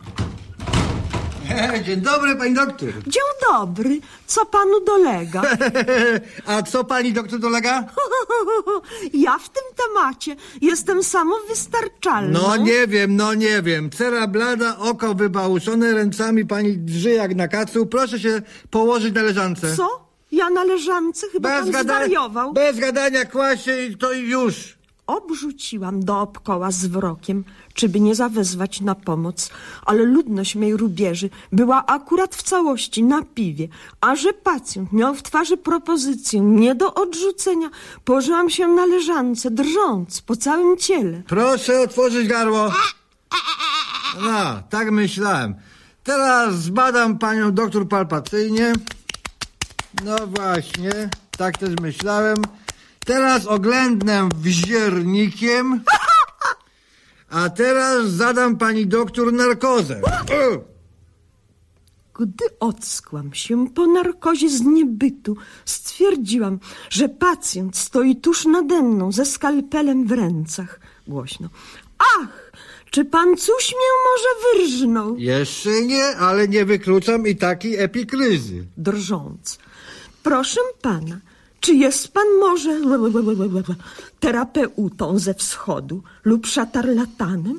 Dzień dobry, pani doktor. Dzień dobry. Co panu dolega? A co pani doktor dolega? Ja w tym temacie jestem samowystarczalna. No nie wiem. Cera blada, oko wybałuszone, ręcami pani drży jak na kacu. Proszę się położyć na leżance. Co? Ja na leżance? Chyba pan zwariował. Bez gadania, kłaść się i to już. Obrzuciłam dookoła zwrokiem, czyby nie zawezwać na pomoc, ale ludność mej rubieży była akurat w całości na piwie, a że pacjent miał w twarzy propozycję nie do odrzucenia, położyłam się na leżance, drżąc po całym ciele. Proszę otworzyć gardło. No, tak myślałem. Teraz zbadam panią doktor palpacyjnie. No właśnie, tak też myślałem. Teraz oględnę wziernikiem, a teraz zadam pani doktor narkozę. Gdy ockłam się po narkozie z niebytu, stwierdziłam, że pacjent stoi tuż nade mną ze skalpelem w rękach. Głośno. Ach, czy pan coś mnie może wyrżnął? Jeszcze nie, ale nie wykluczam i takiej epikryzy. Drżąc. Proszę pana, czy jest pan może terapeutą ze wschodu lub szarlatanem?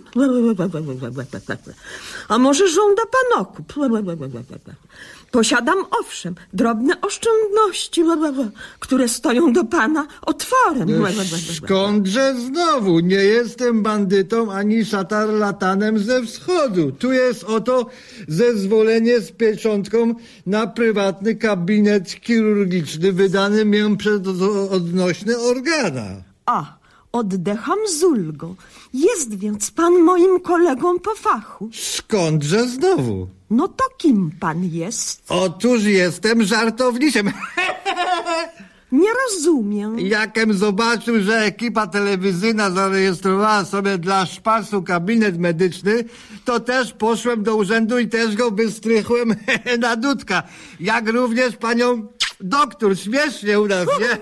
A może żąda pan okup? Posiadam owszem drobne oszczędności, które stoją do pana otworem. Skądże znowu? Nie jestem bandytą ani szarlatanem ze wschodu. Tu jest oto zezwolenie z pieczątką na prywatny gabinet chirurgiczny wydany mię przez odnośne organa. A, oddecham z ulgą. Jest więc pan moim kolegą po fachu. Skądże znowu? No to kim pan jest? Otóż jestem żartownikiem. Nie rozumiem. Jakem zobaczył, że ekipa telewizyjna zarejestrowała sobie dla szpasu gabinet medyczny, to też poszłem do urzędu i też go wystrychłem na dudka. Jak również panią doktor. Śmiesznie u nas, nie?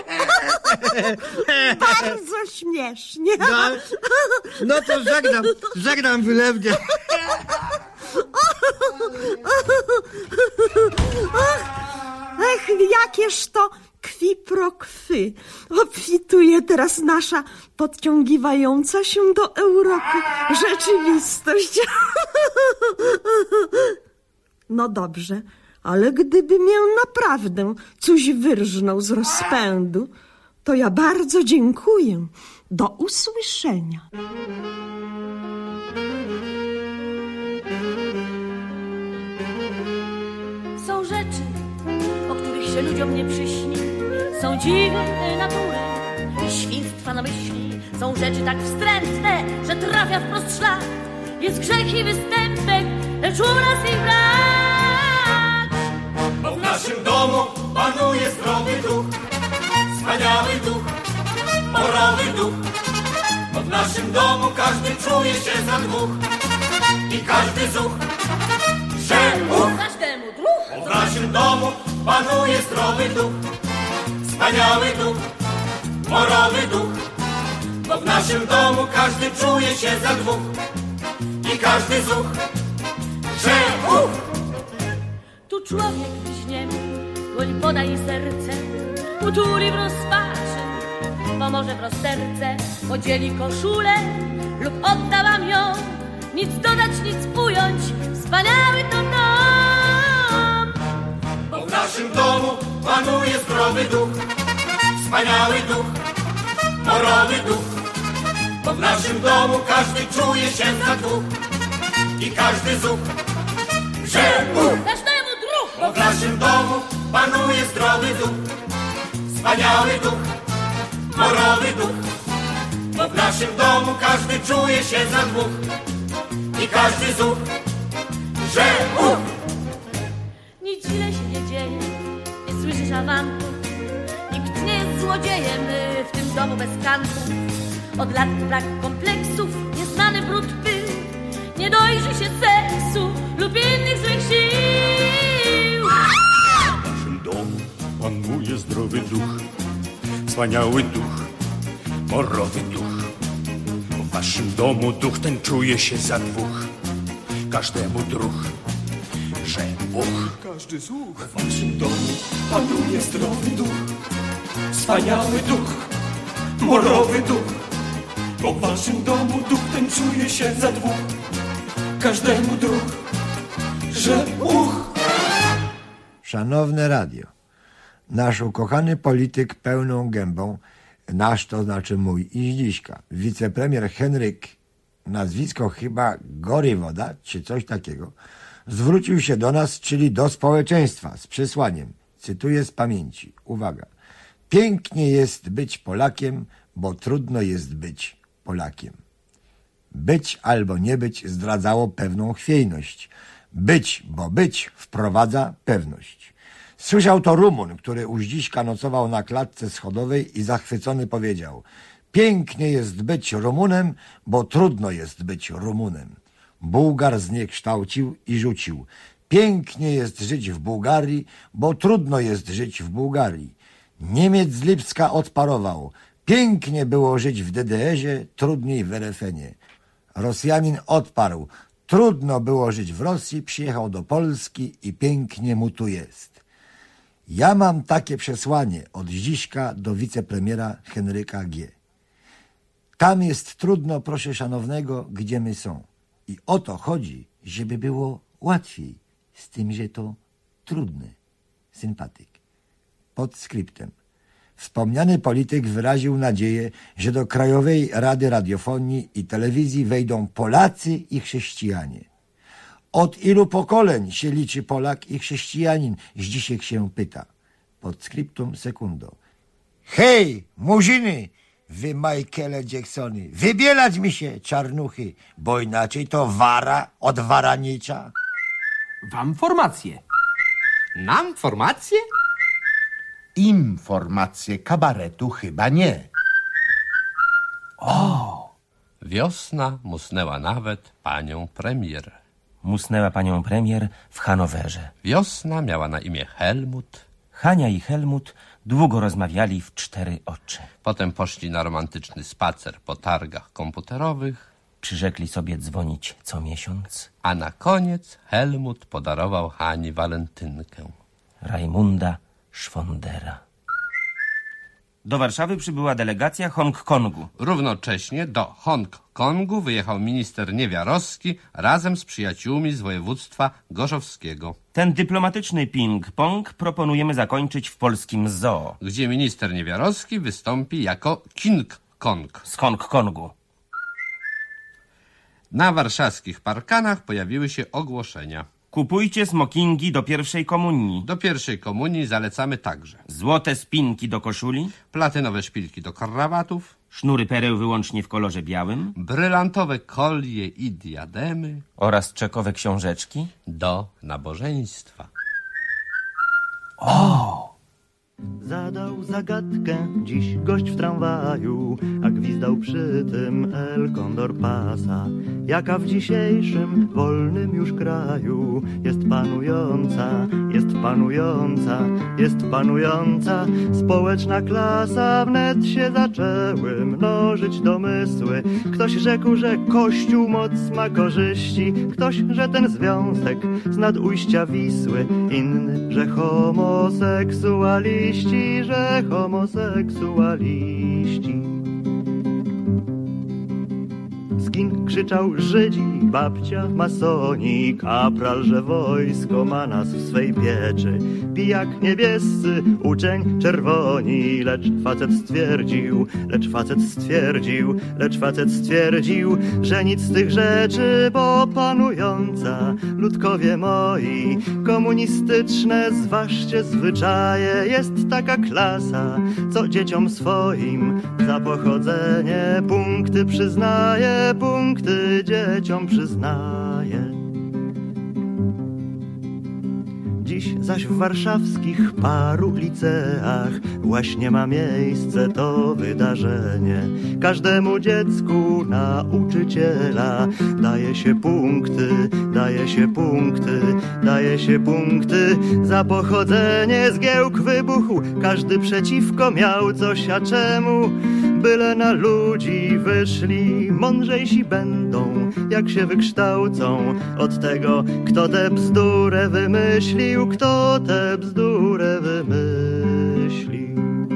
Bardzo śmiesznie. No to żegnam wylewnie. Ech, jakież to kwi pro kwy. Obfituje teraz nasza podciągiwająca się do Europy rzeczywistość. No dobrze, ale gdyby mię naprawdę coś wyrżnął z rozpędu, to ja bardzo dziękuję. Do usłyszenia. Są rzeczy, o których się ludziom nie przyśni. Są dziwy natury i świństwa na myśli. Są rzeczy tak wstrętne, że trafia wprost szlak. Jest grzech i występek, lecz u nas ich brak. Bo w naszym domu panuje zdrowy duch, wspaniały duch, morowy duch. Bo w naszym domu każdy czuje się za dwóch i każdy zuch, że każdemu druh. Bo w naszym domu panuje zdrowy duch, wspaniały duch, morowy duch. Bo w naszym domu każdy czuje się za dwóch i każdy zuch, że Tu człowiek bliźniemu dłoń podaj serce, utuli w rozpaczy, pomoże w rozterce, podzieli koszulę lub odda wam ją. Nic dodać, nic ująć, wspaniały to dom. Bo w naszym domu panuje zdrowy duch, wspaniały duch, morowy duch. Bo w naszym domu każdy czuje się za dwóch i każdy zuch, że każdemu druh. Bo w naszym domu panuje zdrowy duch, wspaniały duch, morowy duch. Bo w naszym domu każdy czuje się za dwóch i każdy zuch, że Nic źle się nie dzieje, nie słyszysz awantów. Nikt nie jest złodziejem w tym domu bez kantów. Od lat brak kompleksów, nieznany brud pył. Nie dojrzy się seksu lub innych złych sił. W naszym domu panuje zdrowy duch, wspaniały duch, morowy duch. Bo w waszym domu duch ten czuje się za dwóch, każdemu druh, że każdy zuch. W waszym domu panuje zdrowy duch, wspaniały duch, morowy duch. Bo w waszym domu duch ten czuje się za dwóch, każdemu druh, że Szanowne radio, nasz ukochany polityk pełną gębą Nasz to znaczy mój i Zdziśka. Wicepremier Henryk, nazwisko chyba Gorywoda, czy coś takiego, zwrócił się do nas, czyli do społeczeństwa, z przesłaniem. Cytuję z pamięci. Uwaga. Pięknie jest być Polakiem, bo trudno jest być Polakiem. Być albo nie być zdradzało pewną chwiejność. Być, bo być wprowadza pewność. Słyszał to Rumun, który u Zdziśka nocował na klatce schodowej i zachwycony powiedział: pięknie jest być Rumunem, bo trudno jest być Rumunem. Bułgar zniekształcił i rzucił: pięknie jest żyć w Bułgarii, bo trudno jest żyć w Bułgarii. Niemiec z Lipska odparował: pięknie było żyć w DDR-zie, trudniej w RFN-ie. Rosjanin odparł: trudno było żyć w Rosji, przyjechał do Polski i pięknie mu tu jest. Ja mam takie przesłanie od Zdziśka do wicepremiera Henryka G. Tam jest trudno, proszę szanownego, gdzie my są. I o to chodzi, żeby było łatwiej, z tym, że to trudne. Sympatyk. Podskryptem. Wspomniany polityk wyraził nadzieję, że do Krajowej Rady Radiofonii i Telewizji wejdą Polacy i chrześcijanie. Od ilu pokoleń się liczy Polak i chrześcijanin? Zdzisiek się pyta. Podskryptum sekundo. Hej, murzyny, wy Michaele Jacksony, wybielać mi się, czarnuchy, bo inaczej to wara od waranicza. Wam formacje. Nam formacje? Informacje kabaretu chyba nie. O! Wiosna musnęła nawet panią premier. Musnęła panią premier w Hanowerze. Wiosna miała na imię Helmut. Hania i Helmut długo rozmawiali w 4 oczy. Potem poszli na romantyczny spacer po targach komputerowych. Przyrzekli sobie dzwonić co miesiąc. A na koniec Helmut podarował Hani walentynkę. Rajmunda Szwondera. Do Warszawy przybyła delegacja Hongkongu. Równocześnie do Hongkongu wyjechał minister Niewiarowski razem z przyjaciółmi z województwa gorzowskiego. Ten dyplomatyczny ping-pong proponujemy zakończyć w polskim zoo, gdzie minister Niewiarowski wystąpi jako King Kong z Hongkongu. Na warszawskich parkanach pojawiły się ogłoszenia. Kupujcie smokingi do pierwszej komunii. Do pierwszej komunii zalecamy także złote spinki do koszuli, platynowe szpilki do krawatów, sznury pereł wyłącznie w kolorze białym, brylantowe kolie i diademy oraz czekowe książeczki do nabożeństwa. O! Zadał zagadkę dziś gość w tramwaju, a gwizdał przy tym El Condor pasa. Jaka w dzisiejszym wolnym już kraju jest panująca, jest panująca, jest panująca społeczna klasa. Wnet się zaczęły mnożyć domysły. Ktoś rzekł, że Kościół moc ma korzyści, ktoś, że ten związek z nadujścia Wisły, inny, że homoseksualiści, że homoseksualiści. Skin krzyczał Żydzi, babcia masoni, kapral, że wojsko ma nas w swej pieczy. Pijak niebiescy, uczeń czerwoni, lecz facet stwierdził, że nic z tych rzeczy, bo panująca, ludkowie moi, komunistyczne zważcie zwyczaje, jest taka klasa, co dzieciom swoim za pochodzenie punkty przyznaje, punkty dzieciom przyznaje. Dziś zaś w warszawskich paru liceach właśnie ma miejsce to wydarzenie. Każdemu dziecku nauczyciela daje się punkty, daje się punkty, daje się punkty za pochodzenie. Zgiełk wybuchł, każdy przeciwko miał coś, a czemu? Byle na ludzi wyszli, mądrzejsi będą, jak się wykształcą od tego, kto tę bzdurę wymyślił, kto tę bzdurę wymyślił.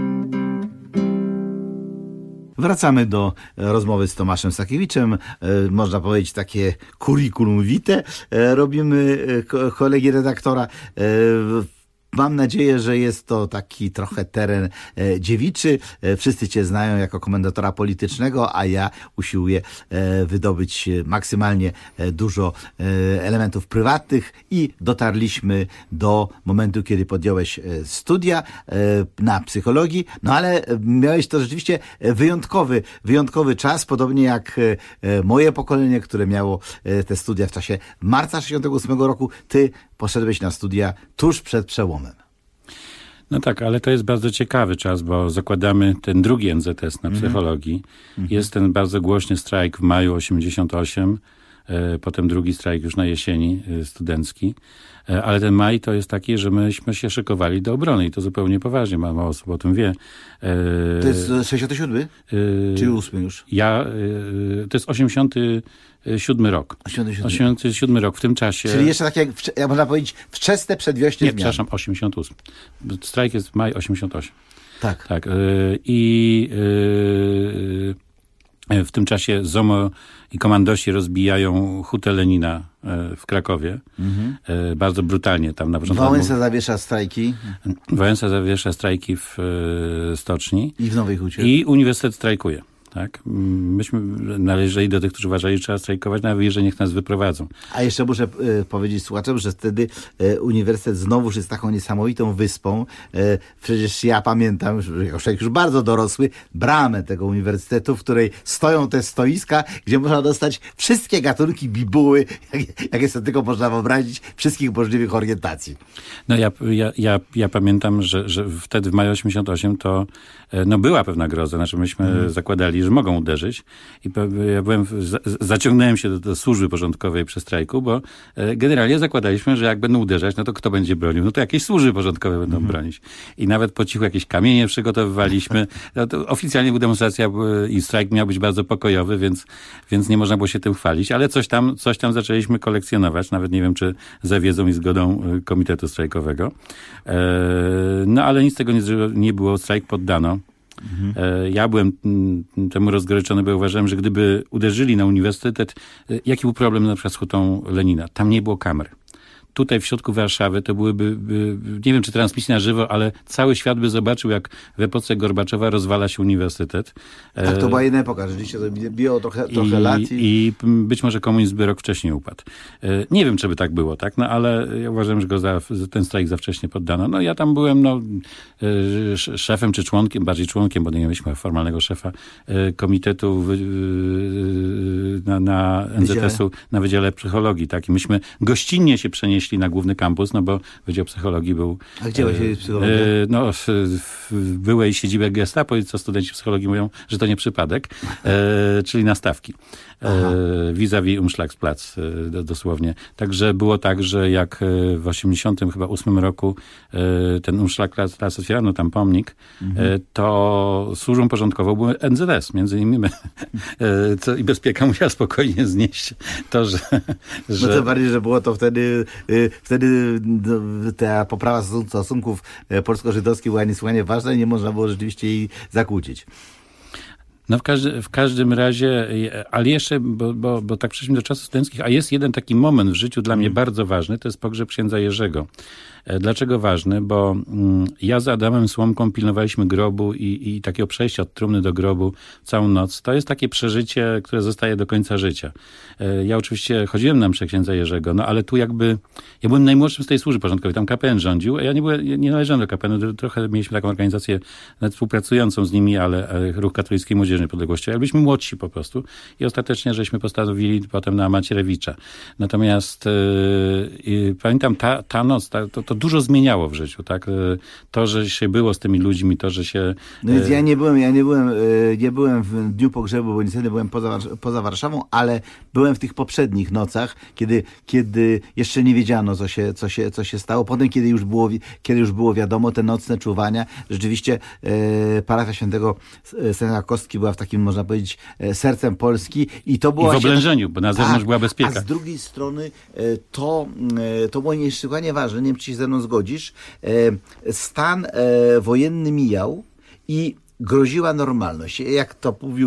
Wracamy do rozmowy z Tomaszem Sakiewiczem. Można powiedzieć takie curriculum vitae. Robimy kolegi redaktora. Mam nadzieję, że jest to taki trochę teren dziewiczy. Wszyscy cię znają jako komendatora politycznego, a ja usiłuję wydobyć maksymalnie dużo elementów prywatnych i dotarliśmy do momentu, kiedy podjąłeś studia na psychologii, no ale miałeś to rzeczywiście wyjątkowy czas, podobnie jak moje pokolenie, które miało te studia w czasie marca 1968 roku. Ty poszedłeś na studia tuż przed przełomem. No tak, ale to jest bardzo ciekawy czas, bo zakładamy ten drugi NZS na psychologii. Jest ten bardzo głośny strajk w maju 88, potem drugi strajk już na jesieni studencki. Ale ten maj to jest taki, że myśmy się szykowali do obrony i to zupełnie poważnie, mało osób o tym wie. To jest 67? Czy 8 już? To jest 87 rok. 87 rok w tym czasie. Czyli jeszcze tak jak można powiedzieć wczesne przedwiośnie zmian. Przepraszam, 88. Strajk jest maj 88. Tak. I w tym czasie ZOMO i komandosi rozbijają hutę Lenina w Krakowie. Bardzo brutalnie tam na początku. Wałęsa zawiesza strajki. Wałęsa zawiesza strajki w stoczni. I w Nowej Hucie. I uniwersytet strajkuje. Tak? Myśmy należeli do tych, którzy uważali, że trzeba strajkować, nawet jeżeli niech nas wyprowadzą. A jeszcze muszę powiedzieć słuchaczom, że wtedy uniwersytet znowuż jest taką niesamowitą wyspą. Przecież ja pamiętam, już bardzo dorosły, bramę tego uniwersytetu, w której stoją te stoiska, gdzie można dostać wszystkie gatunki bibuły, jakie sobie tylko można wyobrazić, wszystkich możliwych orientacji. No ja pamiętam, że wtedy w maju 88 to była pewna groza. Znaczy myśmy zakładali, że mogą uderzyć. I ja zaciągnąłem się do służby porządkowej przy strajku, bo generalnie zakładaliśmy, że jak będą uderzać, no to kto będzie bronił? No to jakieś służby porządkowe będą bronić. I nawet po cichu jakieś kamienie przygotowywaliśmy. No to oficjalnie była demonstracja i strajk miał być bardzo pokojowy, więc nie można było się tym chwalić, ale coś tam zaczęliśmy kolekcjonować. Nawet nie wiem, czy za wiedzą i zgodą komitetu strajkowego. No ale nic z tego nie było. Strajk poddano. Ja byłem temu rozgoryczony, bo uważałem, że gdyby uderzyli na uniwersytet, jaki był problem na przykład z hutą Lenina? Tam nie było kamer. Tutaj w środku Warszawy to byłyby, nie wiem czy transmisja na żywo, ale cały świat by zobaczył, jak w epoce Gorbaczowa rozwala się uniwersytet. Tak, to była inna epoka, rzeczywiście to biło trochę lat. I być może komunizm by rok wcześniej upadł. Nie wiem, czy by tak było, tak? No ale ja uważam, że ten strajk za wcześnie poddano. No ja tam byłem szefem czy członkiem, bardziej członkiem, bo nie mieliśmy formalnego szefa komitetu na NZS-u, na Wydziale Psychologii, tak? I myśmy gościnnie się przenieśli na główny kampus, no bo Wydział Psychologii był... A gdzie właśnie psychologia? W byłej siedzibie Gestapo i co studenci psychologii mówią, że to nie przypadek, czyli na Stawki. Vis-a-vis Umschlagsplatz dosłownie. Także było tak, że jak w 88 roku ten Umschlagplatz otwierano, tam pomnik, to służbą porządkową był NZS, między innymi my. I bezpieka musiała spokojnie znieść to, że... No to bardziej, że było to wtedy ta poprawa stosunków polsko-żydowskich była niesłychanie ważna i nie można było rzeczywiście jej zakłócić. No w każdym razie, ale jeszcze, bo tak przeszliśmy do czasów studenckich, a jest jeden taki moment w życiu dla mnie bardzo ważny, to jest pogrzeb księdza Jerzego. Dlaczego ważny? Bo ja z Adamem Słomką pilnowaliśmy grobu i takiego przejścia od trumny do grobu całą noc. To jest takie przeżycie, które zostaje do końca życia. Ja oczywiście chodziłem na mszę księdza Jerzego, no ale tu jakby, ja byłem najmłodszym z tej służby porządkowej, tam KPN rządził, a ja nie należałem do KPN, trochę mieliśmy taką organizację nawet współpracującą z nimi, ale Ruch Katolickiej Młodzieży Niepodległości, ale byliśmy młodsi po prostu i ostatecznie żeśmy postanowili potem na Macierewicza. Natomiast pamiętam ta noc, to dużo zmieniało w życiu, tak? To, że się było z tymi ludźmi, to, że się... No więc ja nie byłem w dniu pogrzebu, bo niestety byłem poza Warszawą, ale byłem w tych poprzednich nocach, kiedy jeszcze nie wiedziano, co się stało. Potem, kiedy już było wiadomo, te nocne czuwania, rzeczywiście parafia świętego Stefana Kostki była w takim, można powiedzieć, sercem Polski i to było... I w oblężeniu, bo na zewnątrz była bezpieka. A z drugiej strony to było niesłychanie ważne, nie wiem, czy się ze mną zgodzisz, stan wojenny mijał i groziła normalność. Jak to mówił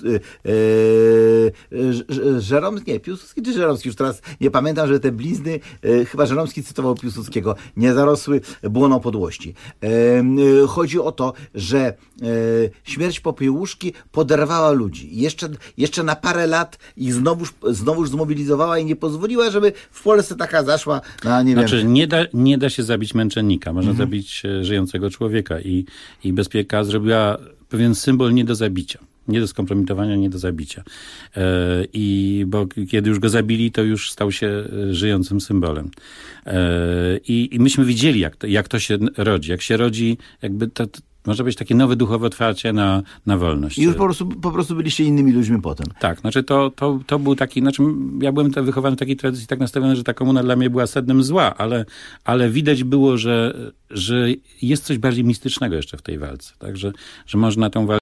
Piłsudski czy Żeromski, już teraz nie pamiętam, że te blizny, chyba Żeromski cytował Piłsudskiego, nie zarosły błoną podłości. Chodzi o to, że śmierć Popiełuszki poderwała ludzi. Jeszcze na parę lat ich znowuż zmobilizowała i nie pozwoliła, żeby w Polsce taka zaszła na, nie wiem... Nie da się zabić męczennika. Można zabić żyjącego człowieka i Bezpieka zrobiła pewien symbol nie do zabicia. Nie do skompromitowania, nie do zabicia. Bo kiedy już go zabili, to już stał się żyjącym symbolem. I myśmy widzieli, jak to się rodzi. Jak się rodzi, jakby to może być takie nowe duchowe otwarcie na wolność. I już po prostu byliście innymi ludźmi potem. Tak, znaczy to był taki, ja byłem wychowany w takiej tradycji tak nastawiony, że ta komuna dla mnie była sednem zła, ale widać było, że jest coś bardziej mistycznego jeszcze w tej walce. Tak, że można tą walkę